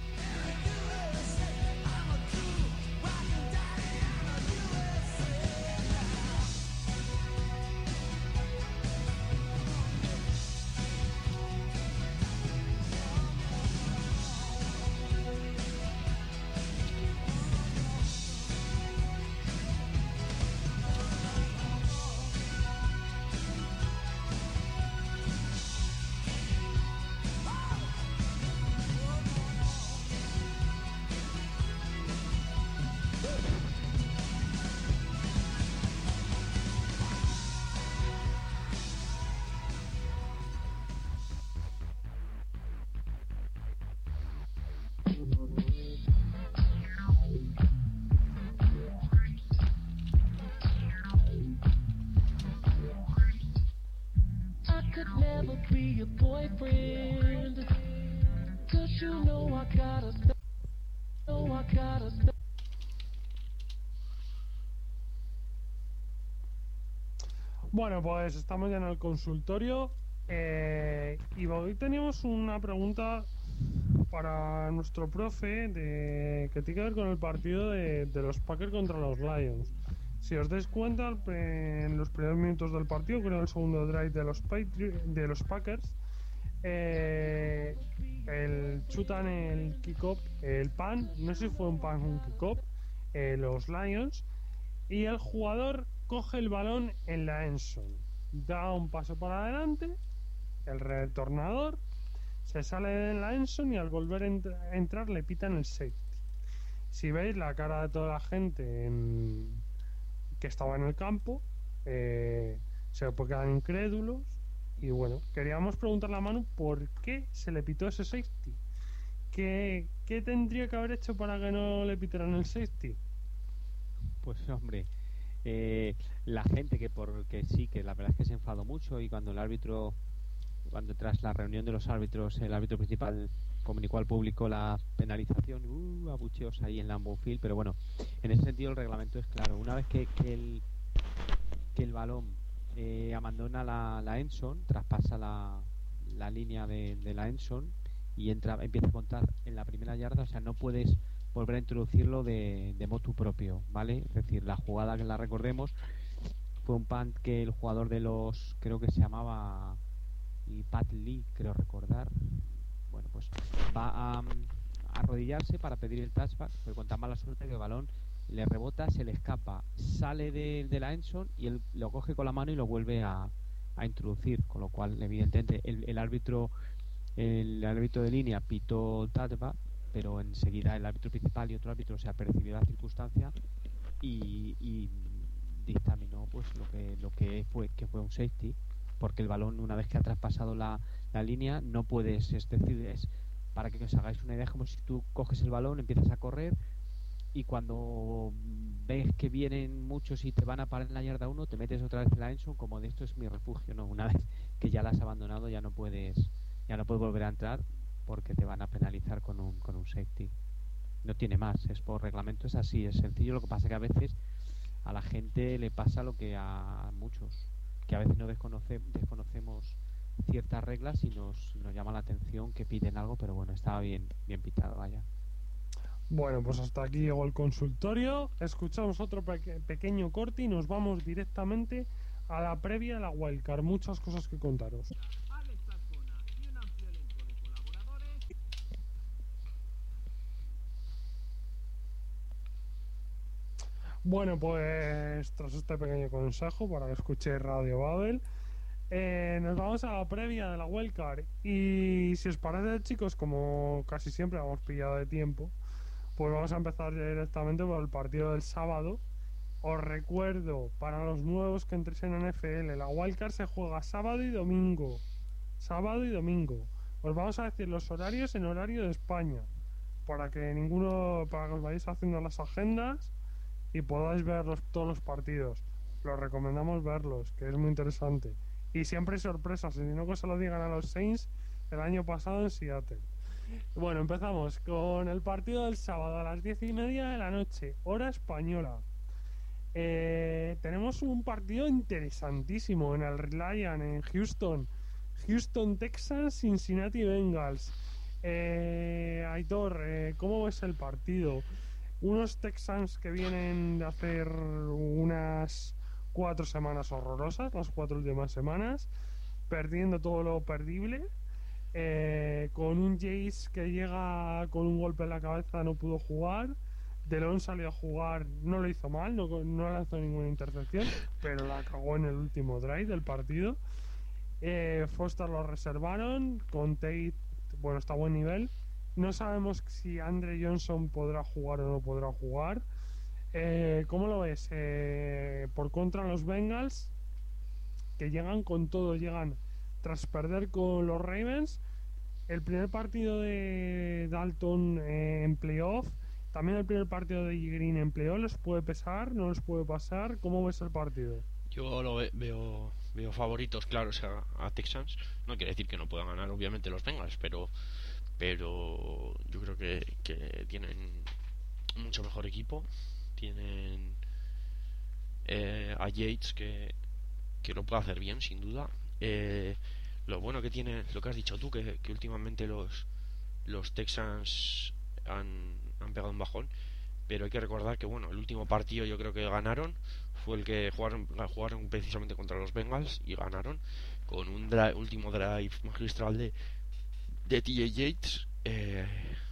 Bueno, pues estamos ya en el consultorio, eh, y hoy teníamos una pregunta para nuestro profe de, que tiene que ver con el partido de, de los Packers contra los Lions. Si os dais cuenta, en los primeros minutos del partido, creo en el segundo drive de los, Patri- de los Packers, eh, el chutan el kick-off, el pan, no sé si fue un pan o un kick-off, eh, los Lions, y el jugador coge el balón en la endzone, da un paso para adelante, el retornador se sale de la endzone y al volver a entr- a entrar le pitan el safety. Si veis la cara de toda la gente en... que estaba en el campo, eh, se puede quedar incrédulos. Y bueno, queríamos preguntarle a Manu por qué se le pitó ese safety. ¿Qué, qué tendría que haber hecho para que no le pitaran el safety? Pues hombre, eh, la gente que porque sí, que la verdad es que se enfadó mucho, y cuando el árbitro, cuando tras la reunión de los árbitros, el árbitro principal comunicó al público la penalización, uh, abucheos ahí en Lambeau Field, pero bueno, en ese sentido el reglamento es claro. Una vez que, que el que el balón eh, abandona la, la endzone, traspasa la, la línea de, de la endzone y entra, empieza a contar en la primera yarda, o sea, no puedes volver a introducirlo de, de motu propio, ¿vale? Es decir, la jugada, que la recordemos, fue un punt que el jugador de los, creo que se llamaba y Pat Lee, creo recordar, bueno, pues va a, a arrodillarse para pedir el touchback, pero con tan mala suerte que el balón le rebota, se le escapa, sale de, de la endzone y él lo coge con la mano y lo vuelve a, a introducir, con lo cual evidentemente el, el árbitro el árbitro de línea pitó touchback, pero enseguida el árbitro principal y otro árbitro se apercibió la circunstancia y, y dictaminó pues lo que lo que fue que fue un safety, porque el balón, una vez que ha traspasado la, la línea, no puedes, es decir, es, para que os hagáis una idea, es como si tú coges el balón, empiezas a correr y cuando ves que vienen muchos y te van a parar en la yarda uno, te metes otra vez en la endzone, como de esto es mi refugio, ¿no? Una vez que ya la has abandonado ya no puedes ya no puedes volver a entrar porque te van a penalizar con un, con un safety. No tiene más, es por reglamento, es así, es sencillo. Lo que pasa que a veces a la gente le pasa lo que a muchos, que a veces no desconoce, desconocemos ciertas reglas y nos, nos llama la atención que piden algo, pero bueno, estaba bien, bien pitado, vaya. Bueno, pues hasta aquí llegó el consultorio. Escuchamos otro peque- pequeño corte y nos vamos directamente a la previa de la Wildcard. Muchas cosas que contaros. Alex Azcona y un amplio elenco de colaboradores. Bueno, pues tras este pequeño consejo para que escuchéis Radio Babel, eh, nos vamos a la previa de la Wildcard. Y si os parece, chicos, como casi siempre hemos pillado de tiempo, pues vamos a empezar directamente por el partido del sábado. Os recuerdo, para los nuevos que entréis en N F L, la Wildcard se juega sábado y domingo. Sábado y domingo. Os vamos a decir los horarios en horario de España, para que ninguno, para que os vayáis haciendo las agendas y podáis ver los, todos los partidos. Los recomendamos verlos, que es muy interesante. Y siempre hay sorpresas, y si no que se lo digan a los Saints el año pasado en Seattle. Bueno, empezamos con el partido del sábado a las diez y media de la noche, hora española. Eh, tenemos un partido interesantísimo en el Reliant, en Houston. Houston, Texas, Cincinnati Bengals. Eh, Aitor, eh, ¿cómo ves el partido? Unos Texans que vienen de hacer unas cuatro semanas horrorosas, las cuatro últimas semanas, perdiendo todo lo perdible. Eh, con un Jace que llega con un golpe en la cabeza, no pudo jugar. Delon salió a jugar, no lo hizo mal, no, no lanzó ninguna intercepción, pero la cagó en el último drive del partido. eh, Foster lo reservaron, con Tate, bueno, está a buen nivel. No sabemos si Andre Johnson podrá jugar o no podrá jugar. eh, ¿Cómo lo ves? Eh, por contra los Bengals, que llegan con todo, llegan tras perder con los Ravens, el primer partido de Dalton eh, en playoff, también el primer partido de Green en playoff. ¿Les puede pesar? ¿No les puede pasar? ¿Cómo ves el partido? Yo lo ve- veo veo favoritos claros a, a Texans. No quiere decir que no puedan ganar obviamente los Bengals, pero pero yo creo que, que tienen mucho mejor equipo. Tienen eh, a Yates que, que lo puede hacer bien, sin duda. Eh, lo bueno que tiene, lo que has dicho tú, que, que últimamente los los Texans han, han pegado un bajón, pero hay que recordar que bueno, el último partido yo creo que ganaron fue el que jugaron, jugaron precisamente contra los Bengals y ganaron con un drive, último drive magistral de, de T J Yates, eh,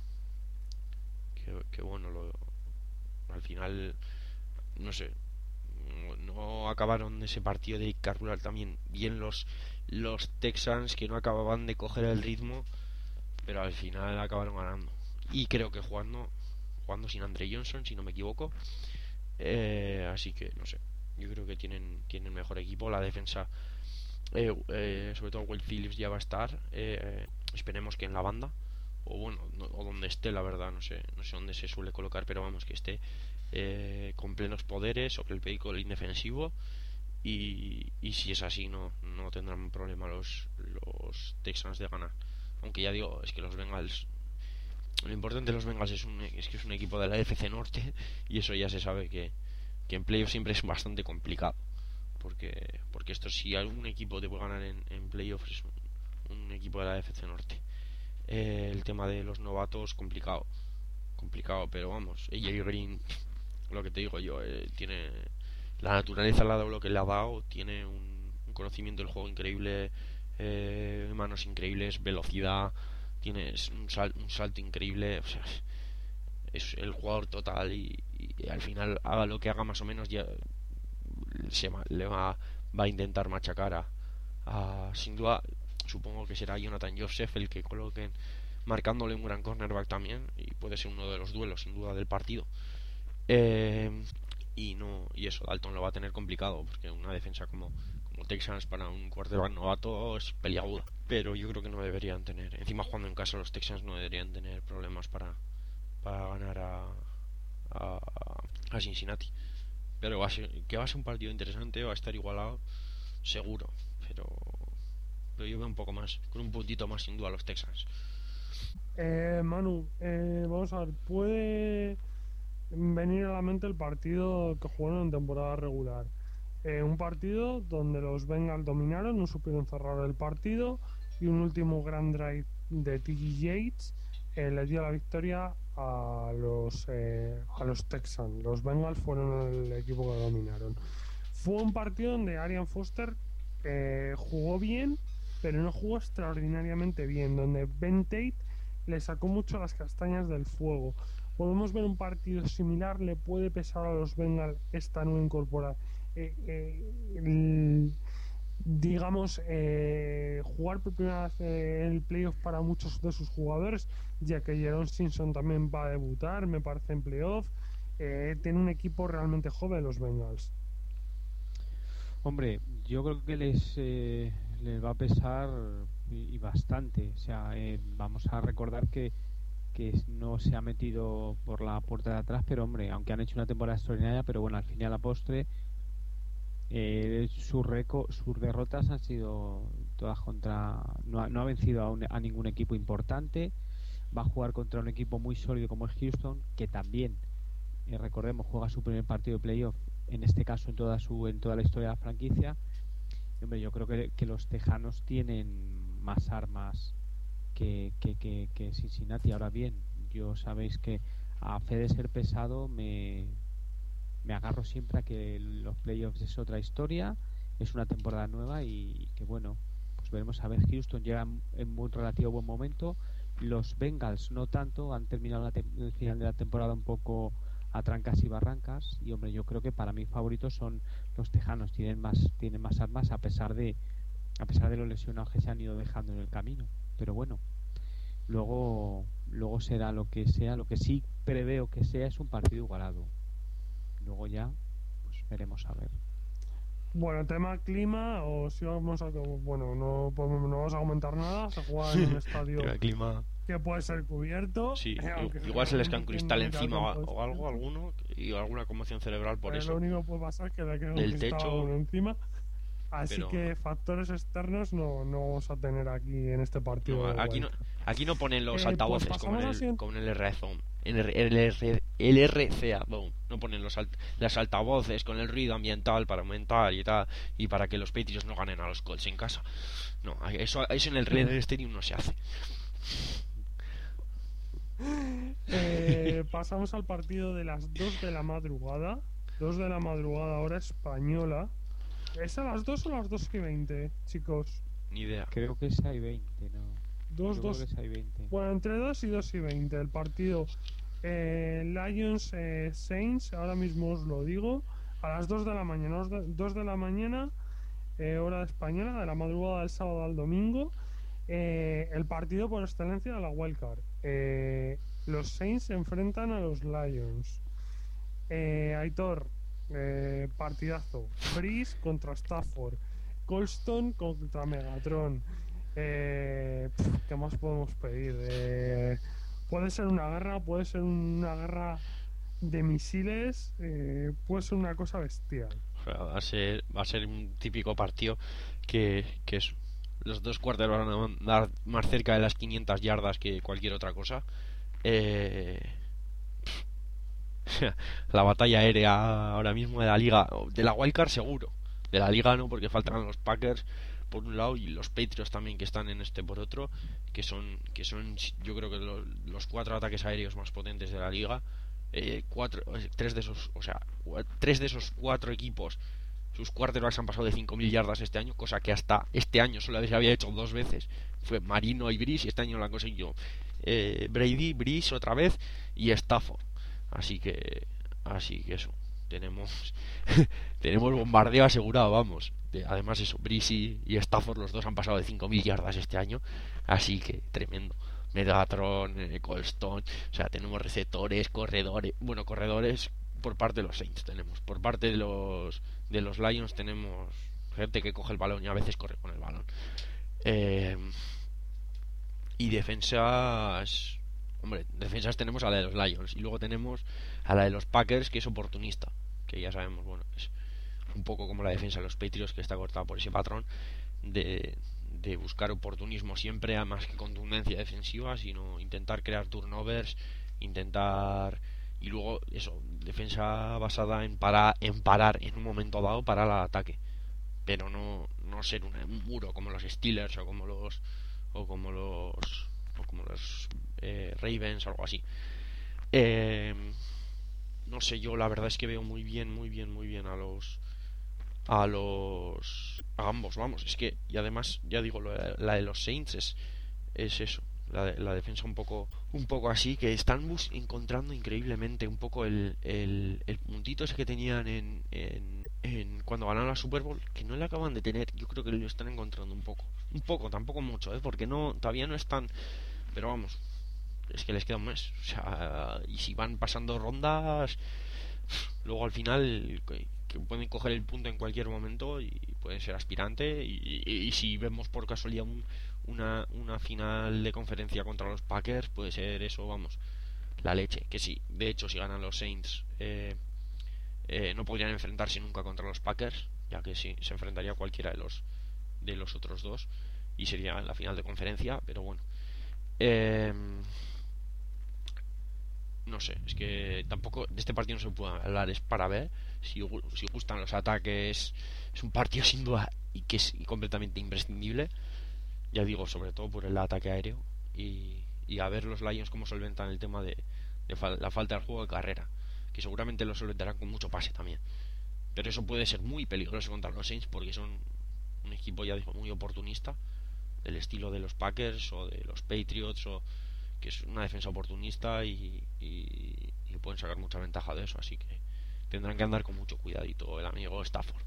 que, que bueno, lo, al final no sé, no, no acabaron ese partido de calcular también bien los, los Texans, que no acababan de coger el ritmo, pero al final acabaron ganando, y creo que jugando jugando sin Andre Johnson, si no me equivoco. Eh, así que no sé, yo creo que tienen tienen mejor equipo. La defensa, eh, eh, sobre todo Will Phillips ya va a estar, eh, esperemos que en la banda, o bueno, no, o donde esté, la verdad no sé no sé dónde se suele colocar, pero vamos, que esté eh, con plenos poderes sobre el vehículo indefensivo, y, y si es así no no tendrán problema los los Texans de ganar, aunque ya digo, es que los Bengals, lo importante de los Bengals es, un, es que es un equipo de la N F C Norte, y eso ya se sabe que, que en playoffs siempre es bastante complicado, porque porque esto, si algún equipo te puede ganar en, en playoffs, es un, un equipo de la N F C Norte. Eh, el tema de los novatos, complicado complicado pero vamos, A J Green, lo que te digo yo, eh, tiene la naturaleza, le ha dado lo que le ha dado, tiene un, un conocimiento del juego increíble, eh, manos increíbles, velocidad, tienes un, sal, un salto increíble, o sea, es el jugador total, y, y al final, haga lo que haga más o menos, ya se le va, va a intentar machacar a, a, sin duda, supongo que será Jonathan Joseph el que coloquen, marcándole un gran cornerback también, y puede ser uno de los duelos sin duda del partido. Eh, y no y eso, Dalton lo va a tener complicado, porque una defensa como como Texans para un quarterback novato es peliaguda, pero yo creo que no deberían tener, encima jugando en casa, los Texans no deberían tener problemas para para ganar a a, a Cincinnati, pero va a ser, que va a ser un partido interesante, va a estar igualado seguro, pero pero yo veo un poco más, con un puntito más sin duda a los Texans. eh, Manu, eh, vamos a ver, puede venir a la mente el partido que jugaron en temporada regular. Eh, un partido donde los Bengals dominaron, no supieron cerrar el partido, y un último grand drive de T J Yates eh, le dio la victoria a los eh, a los Texans. Los Bengals fueron el equipo que dominaron. Fue un partido donde Arian Foster eh, jugó bien, pero no jugó extraordinariamente bien, donde Ben Tate le sacó mucho las castañas del fuego. Podemos ver un partido similar, le puede pesar a los Bengals esta nueva incorporación. Eh, eh, el, digamos, eh, jugar por primera vez eh, el playoff para muchos de sus jugadores, ya que Jerome Simpson también va a debutar, me parece, en playoff. Eh, tiene un equipo realmente joven los Bengals. Hombre, yo creo que les eh, les va a pesar y, y bastante. O sea, eh, vamos a recordar que que no se ha metido por la puerta de atrás, pero hombre, aunque han hecho una temporada extraordinaria, pero bueno, al final a la postre eh, sus récord, sus derrotas han sido todas contra, no ha, no ha vencido a, un, a ningún equipo importante. Va a jugar contra un equipo muy sólido como es Houston, que también eh, recordemos, juega su primer partido de playoff, en este caso en toda su en toda la historia de la franquicia. Y, hombre, yo creo que, que los tejanos tienen más armas Que, que, que, que Cincinnati. Ahora bien, yo sabéis que a fe de ser pesado me, me agarro siempre a que los playoffs es otra historia, es una temporada nueva, y que bueno, pues veremos a ver. Houston llega en, en muy relativo buen momento, los Bengals no tanto, han terminado la te- el final de la temporada un poco a trancas y barrancas, y hombre, yo creo que para mí favoritos son los tejanos, tienen más, tienen más armas a pesar de a pesar de los lesionados que se han ido dejando en el camino. Pero bueno, luego luego será lo que sea. Lo que sí preveo que sea es un partido igualado. Luego ya pues veremos a ver. Bueno, tema clima, o si vamos a, bueno, no podemos, no vamos a comentar nada. Se juega en un estadio el clima, que puede ser cubierto. sí, eh, aunque igual se les cae un no cristal tiene encima o, campo o algo, alguno, y alguna conmoción cerebral por Pero eso. lo único que puede pasar es que le quede un Del cristal techo, uno encima. Así pero que factores externos no, no vamos a tener aquí en este partido. no, de aquí no vuelta. aquí no ponen los Eh, pues altavoces como pasamos en al el siguiente. como en el R C A, en el, el, el, el R C A, boom, no ponen los alt, las altavoces con el ruido ambiental para aumentar y tal, y para que los Patriots no ganen a los Colts en casa. No, eso eso en el Red Stadium no se hace. Eh, pasamos al partido de las dos de la madrugada. dos de la madrugada, hora española. ¿Es a las dos o las dos y veinte, chicos? Ni idea. Creo que es hay veinte, ¿no? dos, Yo creo dos. que es hay veinte. Bueno, entre dos y dos y veinte el partido. Eh, Lions eh, Saints, ahora mismo os lo digo, a las dos de la mañana, dos de la mañana, eh, hora española, de la madrugada del sábado al domingo. Eh, el partido por excelencia de la Wildcard. Eh, los Saints se enfrentan a los Lions. Eh, Aitor, eh, partidazo. Breeze contra Stafford. Colston contra Megatron. Eh, pf, ¿Qué más podemos pedir? Eh, puede ser una guerra, puede ser una guerra de misiles, eh, puede ser una cosa bestial. O sea, va a ser, va a ser un típico partido que, que es, los dos quarterbacks van a andar más cerca de las quinientas yardas que cualquier otra cosa. Eh, la batalla aérea ahora mismo de la liga, de la Wildcard seguro, de la liga no, porque faltan los Packers por un lado y los Patriots también, que están en este por otro, que son, que son yo creo que los, los cuatro ataques aéreos más potentes de la liga. Eh, cuatro, tres de esos, o sea, tres de esos cuatro equipos, sus quarterbacks han pasado de cinco mil yardas este año, cosa que hasta este año solo se había hecho dos veces. Fue Marino y Breeze, y este año lo han conseguido eh, Brady, Breeze otra vez y Stafford. Así que, así que eso, tenemos tenemos bombardeo asegurado, vamos. Además eso, Breeze y, y Stafford, los dos han pasado de cinco mil yardas este año, así que tremendo. Megatron, eh, Colston, o sea, tenemos receptores, corredores, bueno, corredores por parte de los Saints tenemos, por parte de los de los Lions tenemos gente que coge el balón y a veces corre con el balón. Eh, y defensas, hombre, defensas tenemos a la de los Lions y luego tenemos a la de los Packers, que es oportunista, que ya sabemos, bueno, es un poco como la defensa de los Patriots, que está cortada por ese patrón de de buscar oportunismo siempre, a más que contundencia defensiva, sino intentar crear turnovers, intentar, y luego eso, defensa basada en parar en parar en un momento dado para el ataque, pero no no ser un, un muro como los Steelers o como los o como los o como los eh, Ravens o algo así. Eh, no sé, yo la verdad es que veo muy bien, muy bien, muy bien a los a los a ambos, vamos, es que, y además ya digo, la de los Saints es, es eso, la, de, la defensa un poco un poco así, que están bus encontrando increíblemente un poco el, el, el puntito ese que tenían en, en, en cuando ganaron la Super Bowl, que no le acaban de tener. Yo creo que lo están encontrando un poco, un poco, tampoco mucho, ¿eh? Porque no, todavía no están, pero vamos, es que les queda un mes, o sea, y si van pasando rondas, luego al final que, que pueden coger el punto en cualquier momento y pueden ser aspirante, y, y, y si vemos por casualidad un, una, una final de conferencia contra los Packers, puede ser eso, vamos, la leche. Que sí, de hecho, si ganan los Saints, eh, eh, no podrían enfrentarse nunca contra los Packers, ya que sí, se enfrentaría a cualquiera de los de los otros dos y sería en la final de conferencia, pero bueno, eh, no sé, es que tampoco de este partido no se puede hablar, es para ver si, si gustan los ataques. Es un partido sin duda y que es completamente imprescindible, ya digo, sobre todo por el ataque aéreo, y, y a ver los Lions cómo solventan el tema de, de fal- la falta del juego de carrera, que seguramente lo solventarán con mucho pase también, pero eso puede ser muy peligroso contra los Saints, porque son un equipo, ya digo, muy oportunista, del estilo de los Packers o de los Patriots, o que es una defensa oportunista, y, y, y pueden sacar mucha ventaja de eso, así que tendrán que andar con mucho cuidadito el amigo Stafford.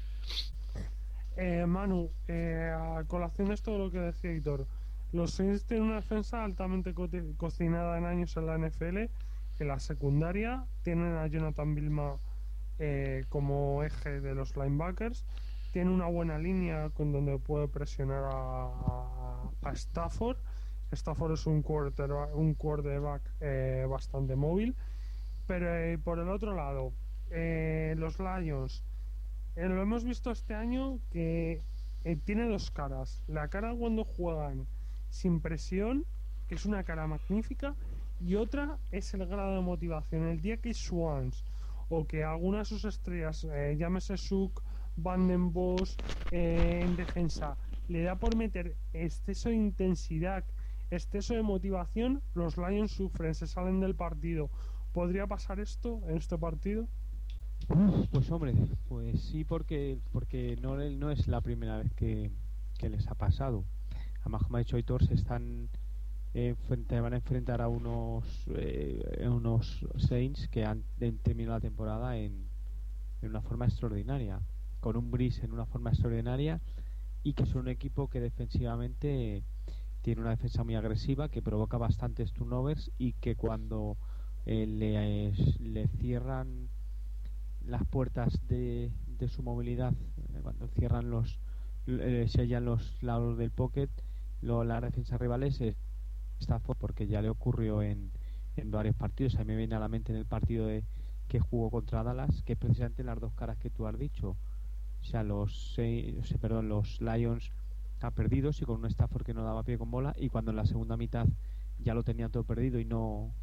Eh, Manu, eh, a colación de todo lo que decía Hitor, los Saints tienen una defensa altamente co- cocinada en años en la N F L. En la secundaria tienen a Jonathan Vilma eh, como eje de los linebackers. Tiene una buena línea con donde puede presionar a, a, a Stafford. Stafford es un quarterback, un quarterback eh, bastante móvil. Pero eh, por el otro lado, eh, los Lions, eh, lo hemos visto este año que eh, tiene dos caras. La cara cuando juegan sin presión, que es una cara magnífica, y otra es el grado de motivación. El día que Swans o que alguna de sus estrellas, eh, llámese Suk, Vanden Bosch, eh, en defensa, le da por meter exceso de intensidad exceso de motivación, los Lions sufren, se salen del partido. ¿Podría pasar esto en este partido? Uf, pues hombre, pues sí, porque porque no, no es la primera vez que, que les ha pasado. Además, como ha dicho Aitor, se están eh, frente, van a enfrentar a unos eh, unos Saints que han, han terminado la temporada en, en una forma extraordinaria, con un Breeze en una forma extraordinaria, y que son un equipo que defensivamente tiene una defensa muy agresiva, que provoca bastantes turnovers, y que cuando eh, le, le cierran las puertas de, de su movilidad, eh, cuando cierran los eh, sellan los lados del pocket, lo, las defensas rivales, eh, está porque ya le ocurrió en, en varios partidos. A mí me viene a la mente en el partido de, que jugó contra Dallas, que es precisamente las dos caras que tú has dicho. O sea, los seis, o sea, perdón, los Lions a perdidos y con un Stafford que no daba pie con bola, y cuando en la segunda mitad ya lo tenían todo perdido y no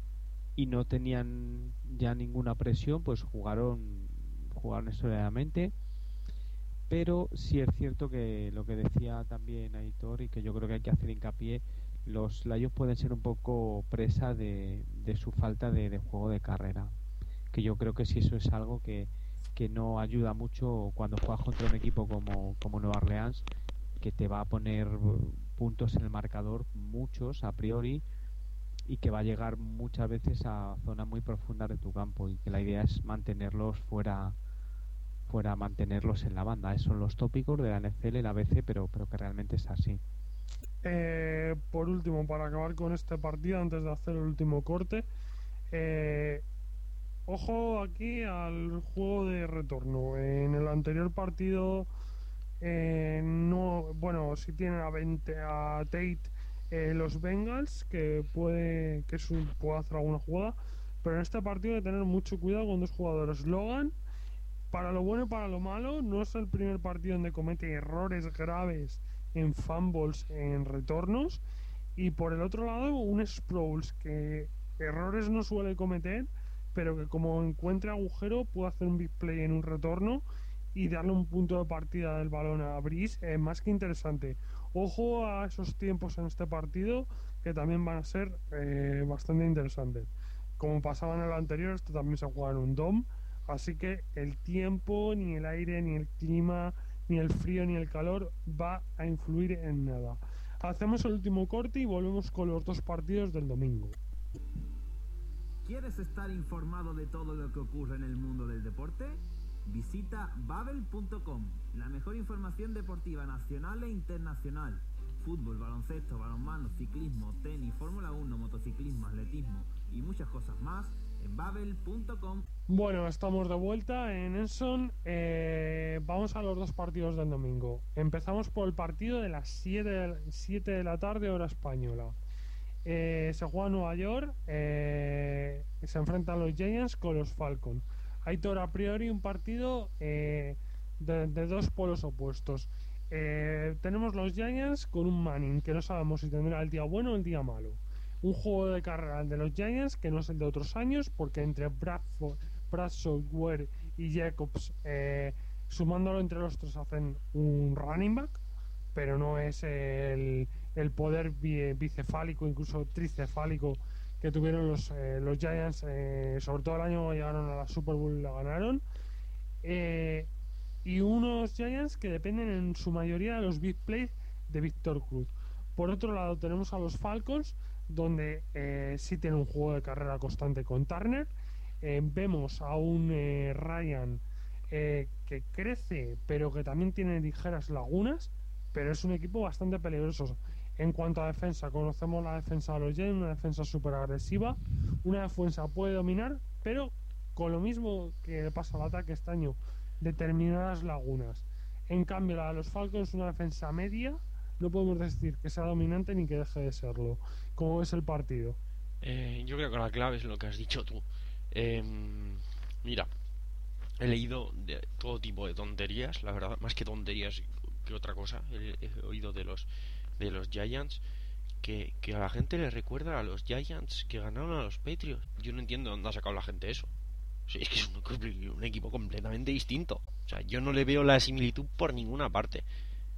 y no tenían ya ninguna presión, pues jugaron jugaron extraordinariamente. Pero sí es cierto que lo que decía también Aitor, y que yo creo que hay que hacer hincapié, los Lions pueden ser un poco presa de, de su falta de, de juego de carrera, que yo creo que sí, eso es algo que, que no ayuda mucho cuando juegas contra un equipo como, como Nueva Orleans, que te va a poner puntos en el marcador, muchos a priori, y que va a llegar muchas veces a zonas muy profundas de tu campo, y que la idea es mantenerlos fuera fuera mantenerlos en la banda. Esos son los tópicos de la N F L, la A B C, pero, pero que realmente es así. Eh, por último, para acabar con este partido, antes de hacer el último corte, eh, ojo aquí al juego de retorno. En el anterior partido, eh, no, bueno, si tienen a veinte a Tate eh, los Bengals, que puede que es un, puede hacer alguna jugada, pero en este partido hay que tener mucho cuidado con dos jugadores. Logan, para lo bueno y para lo malo, no es el primer partido donde comete errores graves en fumbles, en retornos, y por el otro lado un Sproles que errores no suele cometer, pero que como encuentre agujero puede hacer un big play en un retorno y darle un punto de partida del balón a Breeze, eh, más que interesante. Ojo a esos tiempos en este partido, que también van a ser eh, bastante interesantes. Como pasaba en el anterior, esto también se juega en un dome, así que el tiempo, ni el aire, ni el clima, ni el frío, ni el calor va a influir en nada. Hacemos el último corte y volvemos con los dos partidos del domingo. ¿Quieres estar informado de todo lo que ocurre en el mundo del deporte? Visita babel punto com, la mejor información deportiva nacional e internacional. Fútbol, baloncesto, balonmano, ciclismo, tenis, Fórmula uno, motociclismo, atletismo y muchas cosas más en babel punto com. Bueno, estamos de vuelta en Enson. Eh, vamos a los dos partidos del domingo. Empezamos por el partido de las siete de la tarde, hora española. Eh, se juega en Nueva York. Eh, se enfrentan los Giants con los Falcons. Hay todo a priori un partido eh, de, de dos polos opuestos. Eh, tenemos los Giants con un Manning que no sabemos si tendrá el día bueno o el día malo. Un juego de carrera de los Giants que no es el de otros años, porque entre Bradford, Brad Software y Jacobs, eh, sumándolo entre los tres, hacen un running back, pero no es el, el poder bi, bicefálico, incluso tricefálico, que tuvieron los, eh, los Giants, eh, sobre todo el año que llegaron a la Super Bowl y la ganaron. Eh, y unos Giants que dependen en su mayoría de los big plays de Víctor Cruz. Por otro lado tenemos a los Falcons, donde eh, sí tiene un juego de carrera constante con Turner. Eh, vemos a un eh, Ryan eh, que crece, pero que también tiene ligeras lagunas, pero es un equipo bastante peligroso. En cuanto a defensa, conocemos la defensa de los Giants, una defensa súper agresiva, una defensa puede dominar, pero con lo mismo que le pasa al ataque este año, determinadas lagunas. En cambio, la de los Falcons, una defensa media, no podemos decir que sea dominante ni que deje de serlo. ¿Cómo es el partido? Eh, yo creo que la clave es lo que has dicho tú. Eh, mira, he leído de todo tipo de tonterías, la verdad, más que tonterías que otra cosa. He, he oído de los de los Giants que, que a la gente le recuerda a los Giants que ganaron a los Patriots. Yo no entiendo dónde ha sacado la gente eso. O sea, es que es un, un equipo completamente distinto. O sea, yo no le veo la similitud por ninguna parte.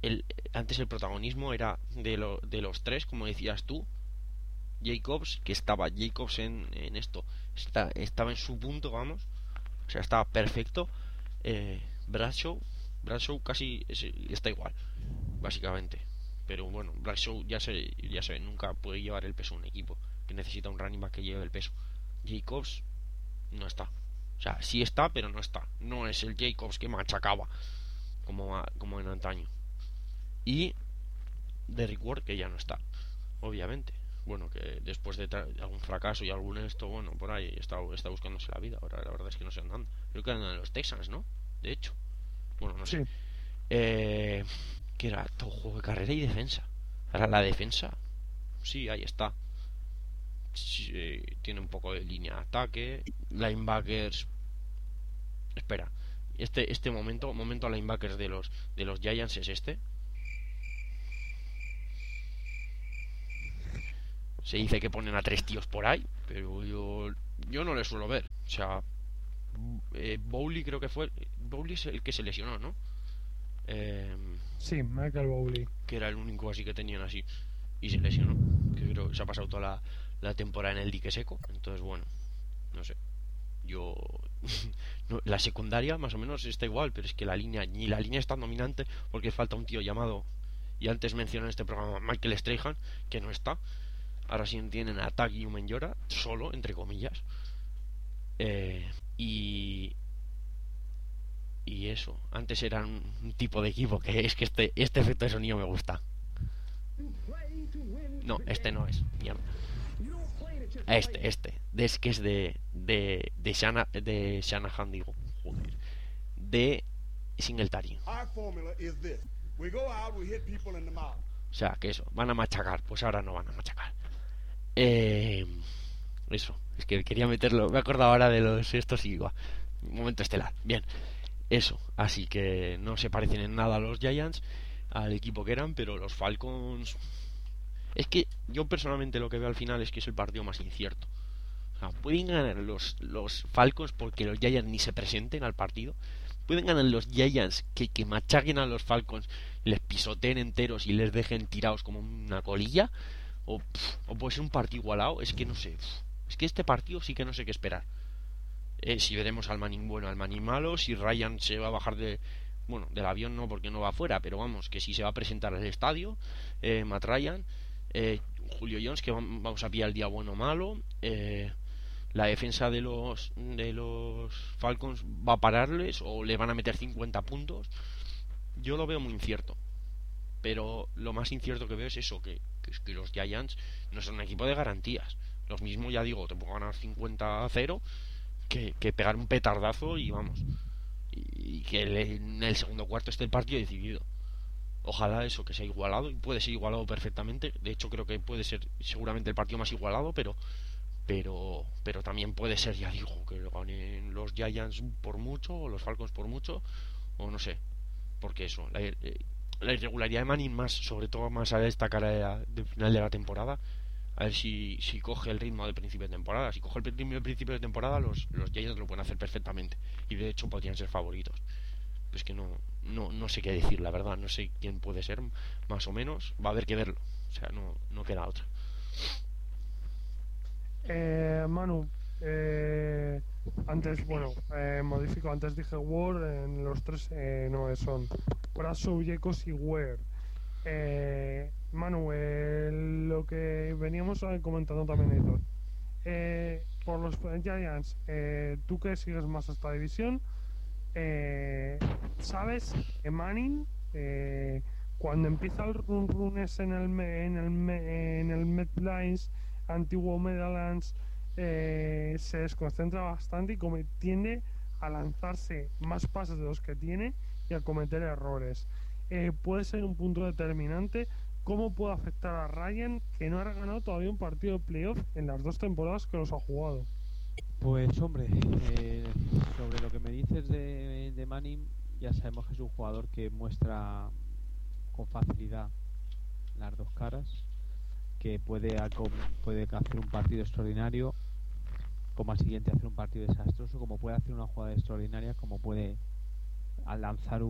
el, antes el protagonismo era de, lo, de los tres, como decías tú. Jacobs, que estaba Jacobs en, en esto, está, estaba en su punto, vamos, o sea, estaba perfecto. eh, Bradshaw Bradshaw casi es, está igual, básicamente, pero bueno, Bradshaw ya se, ya se nunca puede llevar el peso de un equipo, que necesita un running back que lleve el peso. Jacobs no está, o sea, sí está, pero no está, no es el Jacobs que machacaba como, como en antaño. Y Derrick Ward, que ya no está, obviamente. Bueno, que después de tra- algún fracaso y algún esto, bueno, por ahí está, está buscándose la vida. Ahora la verdad es que no sé dónde anda. Creo que andan en los Texans, ¿no? De hecho. Bueno, no Sí. sé. Eh, que era todo juego de carrera y defensa. Ahora la defensa, sí, ahí está. Sí, eh, tiene un poco de línea de ataque. Linebackers. Espera. Este, este momento, momento linebackers de los, de los Giants es este. Se dice que ponen a tres tíos por ahí, pero yo yo no le suelo ver. O sea, eh, Bowley creo que fue. Bowley es el que se lesionó, ¿no? Eh, Sí, Michael Bowley. que era el único así que tenían así. Y se lesionó. Que creo que se ha pasado toda la, la temporada en el dique seco. Entonces, bueno, no sé. Yo. no, la secundaria más o menos está igual, pero es que la línea. Ni la línea es tan dominante porque falta un tío llamado. Y antes mencioné en este programa Michael Strahan, que no está. Ahora sí tienen a Tag y Umenyora, solo, entre comillas. Eh, y. Y eso. Antes eran un tipo de equipo que es que este, este efecto de sonido me gusta. No, este no es. Mierda. Este, este. Es que es de. De. De, Shana, de Shanahan, digo. Joder. De Singletary. O sea, que eso. Van a machacar. Pues ahora no van a machacar. Eh, eso, es que quería meterlo. Me he acordado ahora de los estos y igual. Momento estelar. Bien, eso. Así que no se parecen en nada a los Giants, al equipo que eran, pero los Falcons. Es que yo personalmente lo que veo al final es que es el partido más incierto. O sea, pueden ganar los, los Falcons porque los Giants ni se presenten al partido. Pueden ganar los Giants que, que machaquen a los Falcons, les pisoteen enteros y les dejen tirados como una colilla. O, pff, o puede ser un partido igualado. Es que no sé. Pff, es que este partido sí que no sé qué esperar. Eh, si veremos al Manning bueno, al Manning malo. Si Ryan se va a bajar de. Bueno, del avión no, porque no va afuera. Pero vamos, que si se va a presentar al estadio. Eh, Matt Ryan. Eh, Julio Jones, que vamos a pillar el día bueno o malo. Eh, la defensa de los de los Falcons va a pararles. O le van a meter cincuenta puntos. Yo lo veo muy incierto. Pero lo más incierto que veo es eso, que, que, que los Giants no son un equipo de garantías. Los mismos, ya digo, te puedo ganar cincuenta a cero que, que pegar un petardazo y vamos. Y, y que el, en el segundo cuarto esté el partido decidido. Ojalá eso, que sea igualado, y puede ser igualado perfectamente. De hecho creo que puede ser seguramente el partido más igualado, pero pero pero también puede ser, ya digo, que lo ganen los Giants por mucho, o los Falcons por mucho, o no sé. Porque eso, la, eh, la irregularidad de Manning más, sobre todo más a destacar del final de la temporada. A ver si, si coge el ritmo del principio de temporada. Si coge el ritmo del principio de temporada, los, los Giants lo pueden hacer perfectamente. Y de hecho podrían ser favoritos. Pues que no, no, no sé qué decir, la verdad. No sé quién puede ser, más o menos. Va a haber que verlo. O sea, no, no queda otra. Eh, Manu, eh, antes, bueno, eh, modifico, antes dije Ward, en los tres eh, no son Bradshaw, Jacobs y Ware. Eh, Manu, eh, lo que veníamos comentando también, Héctor, eh, por los Giants, eh, tú que sigues más esta división, eh, ¿sabes que Manning, eh, cuando empieza el run run ese en el, en el, en el MetLife, antiguo Meadowlands, eh, se desconcentra bastante y como tiende a lanzarse más pases de los que tiene y a cometer errores? Eh, puede ser un punto determinante. ¿Cómo puede afectar a Ryan, que no ha ganado todavía un partido de playoff en las dos temporadas que los ha jugado? Pues hombre, eh, sobre lo que me dices de, de Manning, ya sabemos que es un jugador que muestra con facilidad las dos caras, que puede, puede hacer un partido extraordinario, como al siguiente hacer un partido desastroso, como puede hacer una jugada extraordinaria, como puede al lanzar un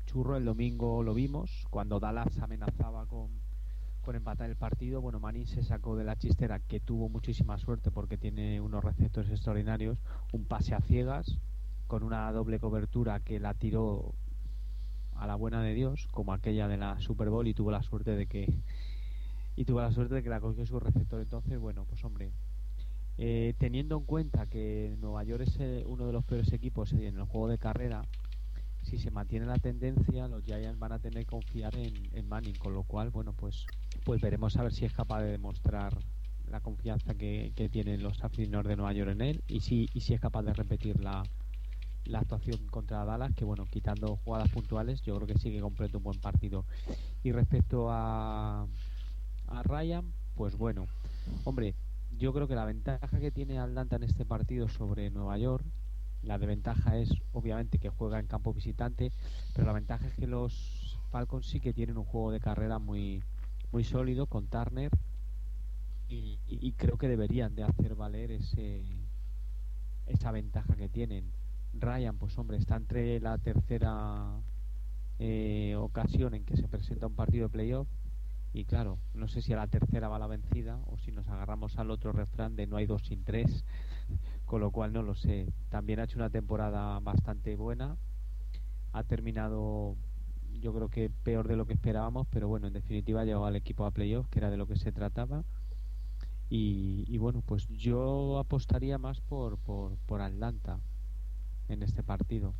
churro. El domingo lo vimos, cuando Dallas amenazaba con, con empatar el partido. Bueno, Manning se sacó de la chistera, que tuvo muchísima suerte porque tiene unos receptores extraordinarios, un pase a ciegas con una doble cobertura que la tiró a la buena de Dios, como aquella de la Super Bowl, y tuvo la suerte de que y tuvo la suerte de que la cogió su receptor. Entonces, bueno, pues hombre, eh, teniendo en cuenta que Nueva York es eh, uno de los peores equipos en el juego de carrera, si se mantiene la tendencia, los Giants van a tener que confiar en, en Manning, con lo cual, bueno, pues pues veremos a ver si es capaz de demostrar la confianza que, que tienen los aficionados de Nueva York en él, y si, y si es capaz de repetir la la actuación contra Dallas, que bueno, quitando jugadas puntuales, yo creo que sí que completa un buen partido. Y respecto a a Ryan, pues bueno, hombre, yo creo que la ventaja que tiene Atlanta en este partido sobre Nueva York, la desventaja es obviamente que juega en campo visitante, pero la ventaja es que los Falcons sí que tienen un juego de carrera muy muy sólido con Turner, y, y, y creo que deberían de hacer valer ese esa ventaja que tienen. Ryan, pues hombre, está entre la tercera eh, ocasión en que se presenta un partido de playoff, y claro, no sé si a la tercera va la vencida o si nos agarramos al otro refrán de no hay dos sin tres, con lo cual no lo sé. También ha hecho una temporada bastante buena, ha terminado yo creo que peor de lo que esperábamos, pero bueno, en definitiva ha llevado al equipo a playoff, que era de lo que se trataba. Y, y bueno, pues yo apostaría más por, por, por Atlanta en este partido.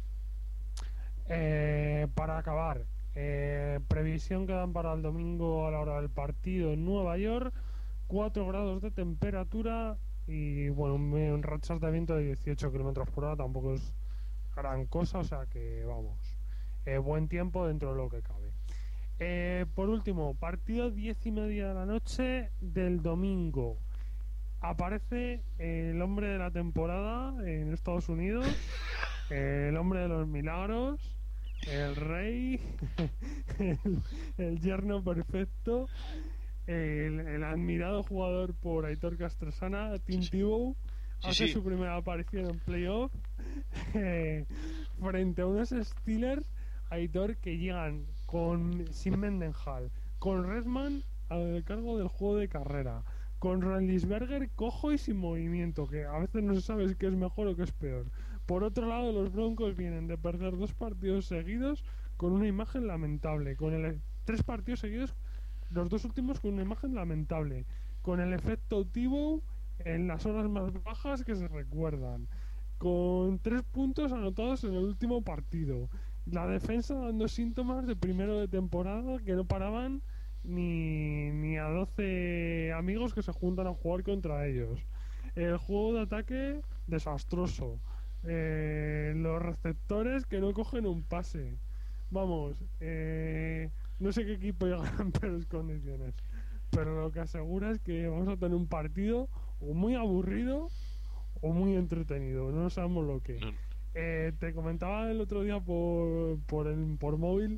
Eh, para acabar, eh, previsión que dan para el domingo a la hora del partido en Nueva York: cuatro grados de temperatura y bueno, un, un rachas de viento de dieciocho kilómetros por hora. Tampoco es gran cosa, o sea que vamos, eh, buen tiempo dentro de lo que cabe. Eh, por último, partido diez y media de la noche del domingo. Aparece el hombre de la temporada en Estados Unidos, el hombre de los milagros, el rey, el, el yerno perfecto, el, el admirado jugador por Aitor Castresana, Tim sí, sí. Tebow, sí, hace sí. su primera aparición en playoff eh, frente a unos Steelers, Aitor, que llegan con sin Mendenhall, con Redman al cargo del juego de carrera, con Roethlisberger cojo y sin movimiento, que a veces no se sabe qué es mejor o qué es peor. Por otro lado, los Broncos vienen de perder dos partidos seguidos con una imagen lamentable, con el tres partidos seguidos, los dos últimos con una imagen lamentable, con el efecto Tebow en las horas más bajas que se recuerdan, con tres puntos anotados en el último partido, la defensa dando síntomas de primero de temporada que no paraban ni, ni a doce amigos que se juntan a jugar contra ellos, el juego de ataque desastroso, eh, los receptores que no cogen un pase. Vamos, eh, no sé qué equipo llegará en peores condiciones, pero lo que asegura es que vamos a tener un partido o muy aburrido o muy entretenido, no sabemos lo que. No. Eh, te comentaba el otro día por por, el, por móvil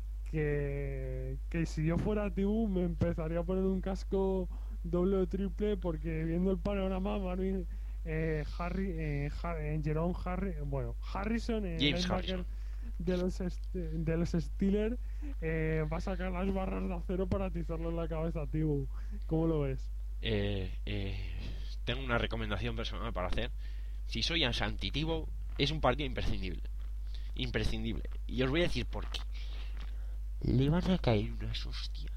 que, que si yo fuera Tebow me empezaría a poner un casco doble o triple, porque viendo el panorama, Marvin, eh, Harry, eh, Har, eh, Jerome Harry, bueno, Harrison, eh, James Harrison de los de los Steelers, eh, va a sacar las barras de acero para atizarlo en la cabeza a Tebow. ¿Cómo lo ves? Eh, eh, tengo una recomendación personal para hacer. Si soy anti Tebow, es un partido imprescindible. Imprescindible. Y os voy a decir por qué. Le van a caer unas hostias.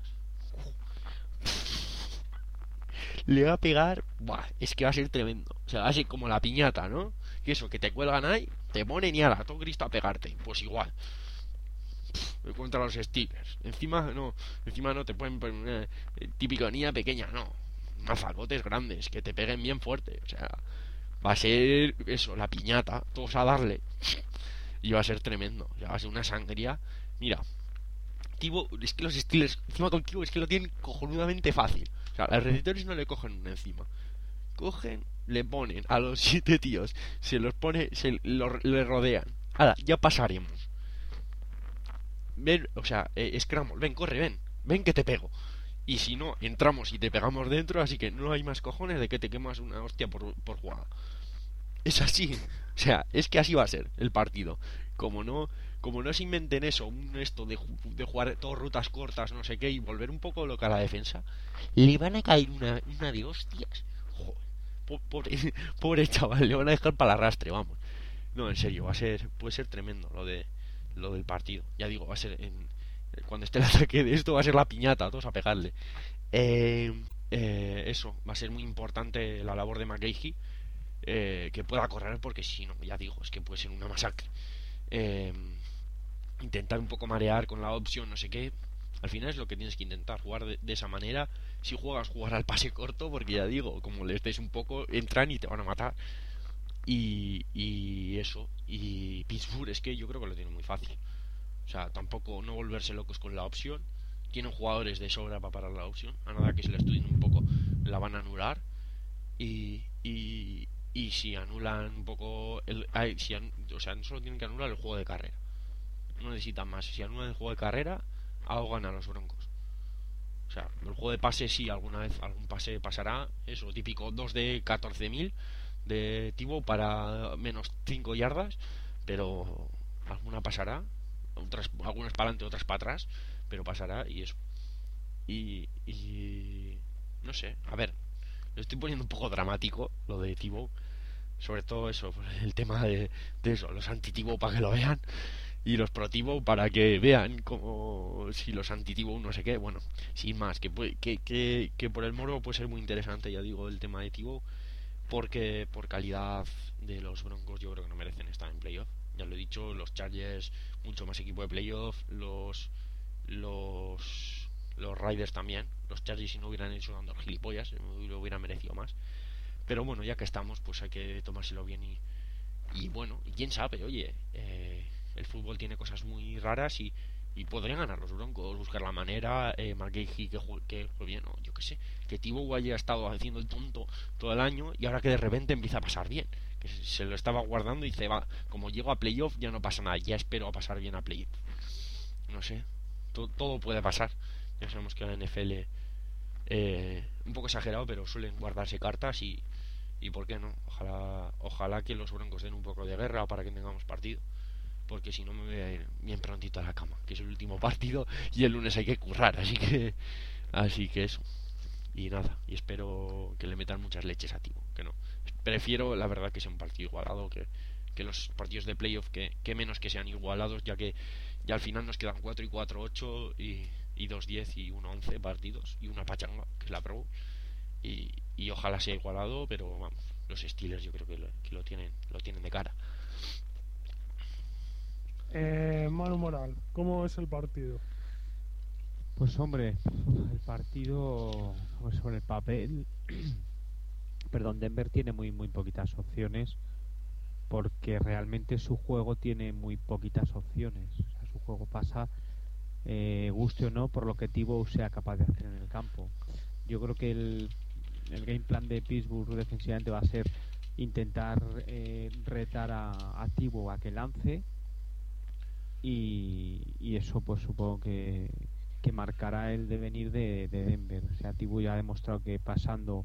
Le va a pegar. Buah, es que va a ser tremendo. O sea, va a ser como la piñata, ¿no? Que eso, que te cuelgan ahí, te ponen y ala, todo Cristo a pegarte. Pues igual. Pff, contra los Steelers. Encima no, encima no te pueden poner una eh, típica niña pequeña, no. Mazacotes grandes, que te peguen bien fuerte. O sea, va a ser eso, la piñata, todos a darle. Y va a ser tremendo. O sea, va a ser una sangría. Mira, Tebow, es que los Steelers, encima con Tebow, es que lo tienen cojonudamente fácil. O sea, los receptores no le cogen una encima. Cogen, le ponen a los siete tíos, se los pone, se lo, le rodean. Ahora, ya pasaremos. Ven, o sea, eh, Scramble, ven, corre, ven, ven que te pego. Y si no, entramos y te pegamos dentro, así que no hay más cojones de que te quemas una hostia por, por jugada. Es así. O sea, es que así va a ser el partido. Como no, como no se inventen eso, un esto de, ju- de jugar todas rutas cortas, no sé qué, y volver un poco loca a la defensa, le van a caer una, una de hostias. Joder, po- pobre, pobre chaval, le van a dejar para el arrastre, vamos. No, en serio, va a ser, puede ser tremendo lo de lo del partido. Ya digo, va a ser en, cuando esté el ataque de esto va a ser la piñata, todos a pegarle. Eh, eh, eso, va a ser muy importante la labor de McGahey, eh, que pueda correr, porque si no, ya digo, es que puede ser una masacre. Eh, Intentar un poco marear con la opción, no sé qué. Al final es lo que tienes que intentar, jugar de, de esa manera. Si juegas, jugar al pase corto, porque ya digo, como les des un poco, entran y te van a matar. Y, y eso. Y Pittsburgh es que yo creo que lo tiene muy fácil. O sea, tampoco no volverse locos con la opción. Tienen jugadores de sobra para parar la opción. A nada que se la estudien un poco, la van a anular. Y, y, y si anulan un poco. El, ay, si an, o sea, no solo tienen que anular el juego de carrera. No necesitan más. Si anulan el juego de carrera, ahogan a los Broncos. O sea, el juego de pase sí, alguna vez algún pase pasará. Eso, típico dos de catorce mil de Tibo para menos cinco yardas. Pero alguna pasará. Otras, algunas para adelante, otras para atrás. Pero pasará y eso. Y, y no sé, a ver, lo estoy poniendo un poco dramático lo de Tibo. Sobre todo eso, el tema de, de eso, los anti-Tibo para que lo vean. Y los pro Tibo para que vean como si los anti Tibo no sé qué. Bueno, sin más, que, puede- que, que, que por el morbo puede ser muy interesante, ya digo, el tema de Tibo. Porque por calidad de los Broncos yo creo que no merecen estar en playoff. Ya lo he dicho, los Chargers mucho más equipo de playoff, los los los Raiders también. Los Chargers si no hubieran hecho dando gilipollas, lo hubieran merecido más. Pero bueno, ya que estamos, pues hay que tomárselo bien y, y bueno, y quién sabe, oye, eh, el fútbol tiene cosas muy raras y, y podrían ganar los Broncos, buscar la manera, eh, McGahey que juegue, que juegue bien, o yo qué sé, que Tibo haya estado haciendo el tonto todo el año y ahora que de repente empieza a pasar bien, que se, se lo estaba guardando y dice, va, como llego a playoff ya no pasa nada, ya espero a pasar bien a playoff. No sé, to- todo puede pasar. Ya sabemos que la N F L, eh, un poco exagerado, pero suelen guardarse cartas y, y por qué no, ojalá ojalá que los Broncos den un poco de guerra para que tengamos partido, porque si no me voy a ir bien prontito a la cama, que es el último partido y el lunes hay que currar, así que así que eso. Y nada, y espero que le metan muchas leches a Tibo, que no. Prefiero la verdad que sea un partido igualado, que, que los partidos de playoff, que, que menos que sean igualados, ya que ya al final nos quedan cuatro y cuatro ocho y, y dos diez y uno once partidos y una pachanga, que es la Pro. Y, y ojalá sea igualado, pero vamos, los Steelers yo creo que lo, que lo tienen lo tienen de cara. Eh, Manu Moral, ¿cómo es el partido? Pues hombre, el partido pues sobre el papel, perdón, Denver tiene muy muy poquitas opciones porque realmente su juego tiene muy poquitas opciones. O sea, su juego pasa, eh, guste o no, por lo que Tibo sea capaz de hacer en el campo. Yo creo que el, el game plan de Pittsburgh defensivamente va a ser intentar eh, retar a, a Tibo a que lance y, y eso pues supongo que, que marcará el devenir de, de Denver. O sea, Tibo ya ha demostrado que pasando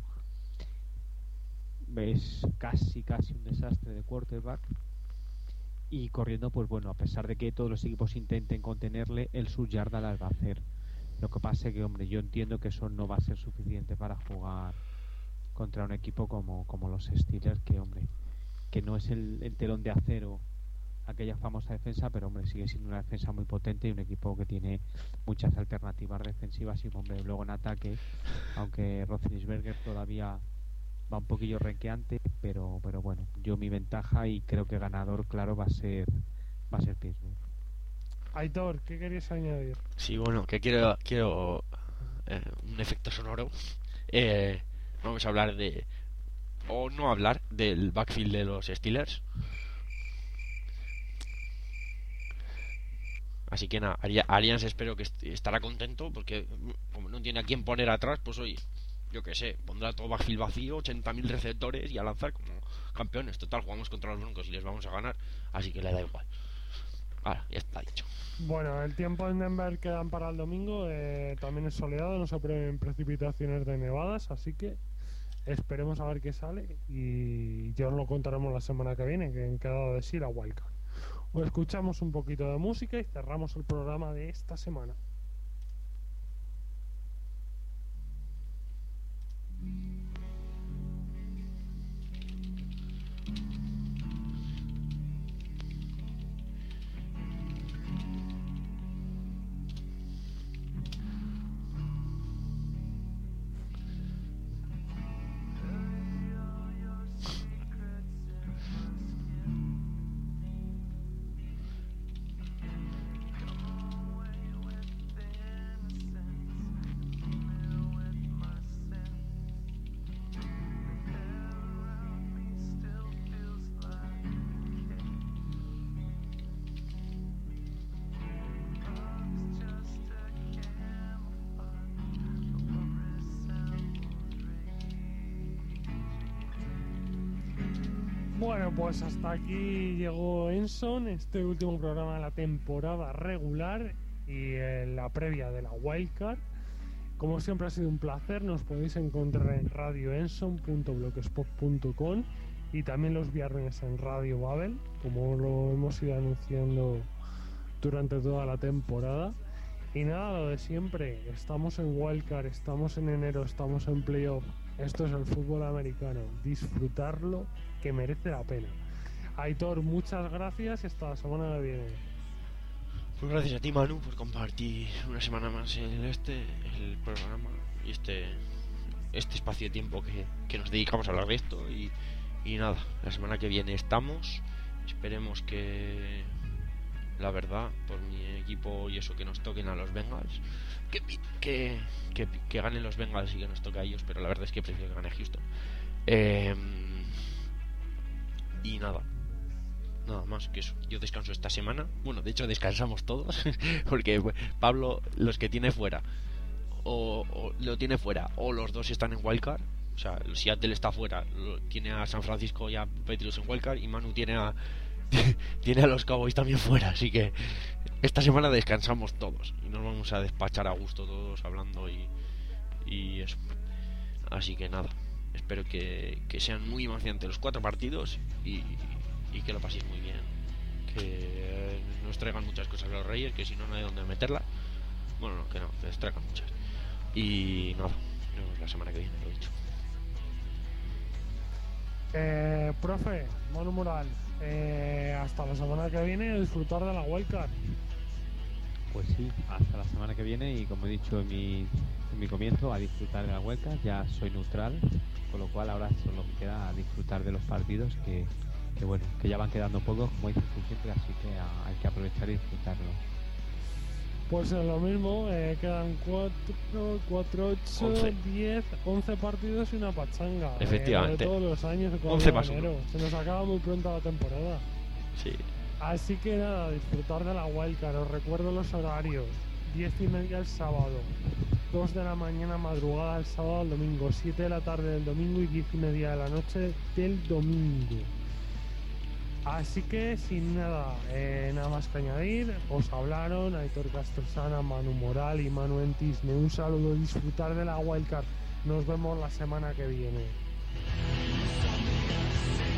es casi casi un desastre de quarterback y corriendo pues bueno, a pesar de que todos los equipos intenten contenerle, el sus yardas las va a hacer. Lo que pasa es que hombre, yo entiendo que eso no va a ser suficiente para jugar contra un equipo como, como los Steelers, que hombre, que no es el, el telón de acero aquella famosa defensa, pero hombre, sigue siendo una defensa muy potente y un equipo que tiene muchas alternativas defensivas y hombre, luego en ataque, aunque Roethlisberger todavía va un poquillo renqueante, pero pero bueno, yo mi ventaja y creo que ganador claro va a ser va a ser Pittsburgh. Aitor, ¿qué querías añadir? Sí, bueno, que quiero quiero eh, un efecto sonoro. Eh, vamos a hablar de o no hablar del backfield de los Steelers. Así que nada, Arians espero que est estará contento porque como no tiene a quién poner atrás, pues oye, yo que sé, pondrá todo backfield vacío, ochenta mil receptores y a lanzar como campeones. Total, jugamos contra los Broncos y les vamos a ganar, así que le da igual. Ahora, ya está dicho. Bueno, el tiempo en Denver quedan para el domingo, eh, también es soleado, no se prevén precipitaciones de nevadas, así que esperemos a ver qué sale y ya os lo contaremos la semana que viene, que han quedado de sí la wildcard. Os escuchamos un poquito de música y cerramos el programa de esta semana. Bueno, pues hasta aquí llegó Enson, este último programa de la temporada regular y eh, la previa de la wildcard. Como siempre ha sido un placer, nos podéis encontrar en radio enson punto blogspot punto com y también los viernes en Radio Babel, como lo hemos ido anunciando durante toda la temporada. Y nada, lo de siempre, estamos en wildcard, estamos en enero, estamos en playoff. Esto es el fútbol americano, disfrutarlo, que merece la pena. Aitor, muchas gracias y hasta la semana que viene. Pues gracias a ti, Manu, por compartir una semana más el este el programa y este este espacio de tiempo que, que nos dedicamos a hablar de esto. Y, y nada, la semana que viene estamos. Esperemos que, la verdad, por mi equipo y eso, que nos toquen a los Bengals, que, que, que, que ganen los Bengals y que nos toque a ellos, pero la verdad es que prefiero que gane Houston. Eh, y nada, nada más que eso. Yo descanso esta semana. Bueno, de hecho descansamos todos porque Pablo, los que tiene fuera o, o lo tiene fuera o los dos están en wildcard. O sea, Seattle está fuera, lo, tiene a San Francisco y a Patriots en wildcard, y Manu tiene a tiene a los Cowboys también fuera. Así que esta semana descansamos todos y nos vamos a despachar a gusto todos hablando y, y eso. Así que nada, espero que, que sean muy emocionantes los cuatro partidos y, y que lo paséis muy bien, que nos traigan muchas cosas a los Reyes, que si no, no hay dónde meterla. Bueno, no, que no, que les traigan muchas. Y nada, nos vemos la semana que viene, lo he dicho. Eh, profe, Manu Moral, eh, hasta la semana que viene a disfrutar de la wildcard. Pues sí, hasta la semana que viene, y como he dicho en mi, en mi comienzo, a disfrutar de la wildcard. Ya soy neutral, con lo cual ahora solo me queda disfrutar de los partidos que, que bueno, que ya van quedando pocos, como dices tú siempre, así que a, hay que aprovechar y disfrutarlo. Pues es lo mismo, eh, quedan cuatro, cuatro, ocho, diez, once partidos y una pachanga. Efectivamente. Eh, de todos los años, once más uno. Se nos acaba muy pronto la temporada. Sí. Así que nada, disfrutar de la wildcard. Os recuerdo los horarios: diez y media el sábado, dos de la mañana madrugada el sábado al domingo, siete de la tarde del domingo y diez y media de la noche del domingo. Así que sin nada, eh, nada más que añadir. Os hablaron Aitor Castrosana, Manu Moral y Manu Entisne. Un saludo, disfrutar de la wildcard. Nos vemos la semana que viene.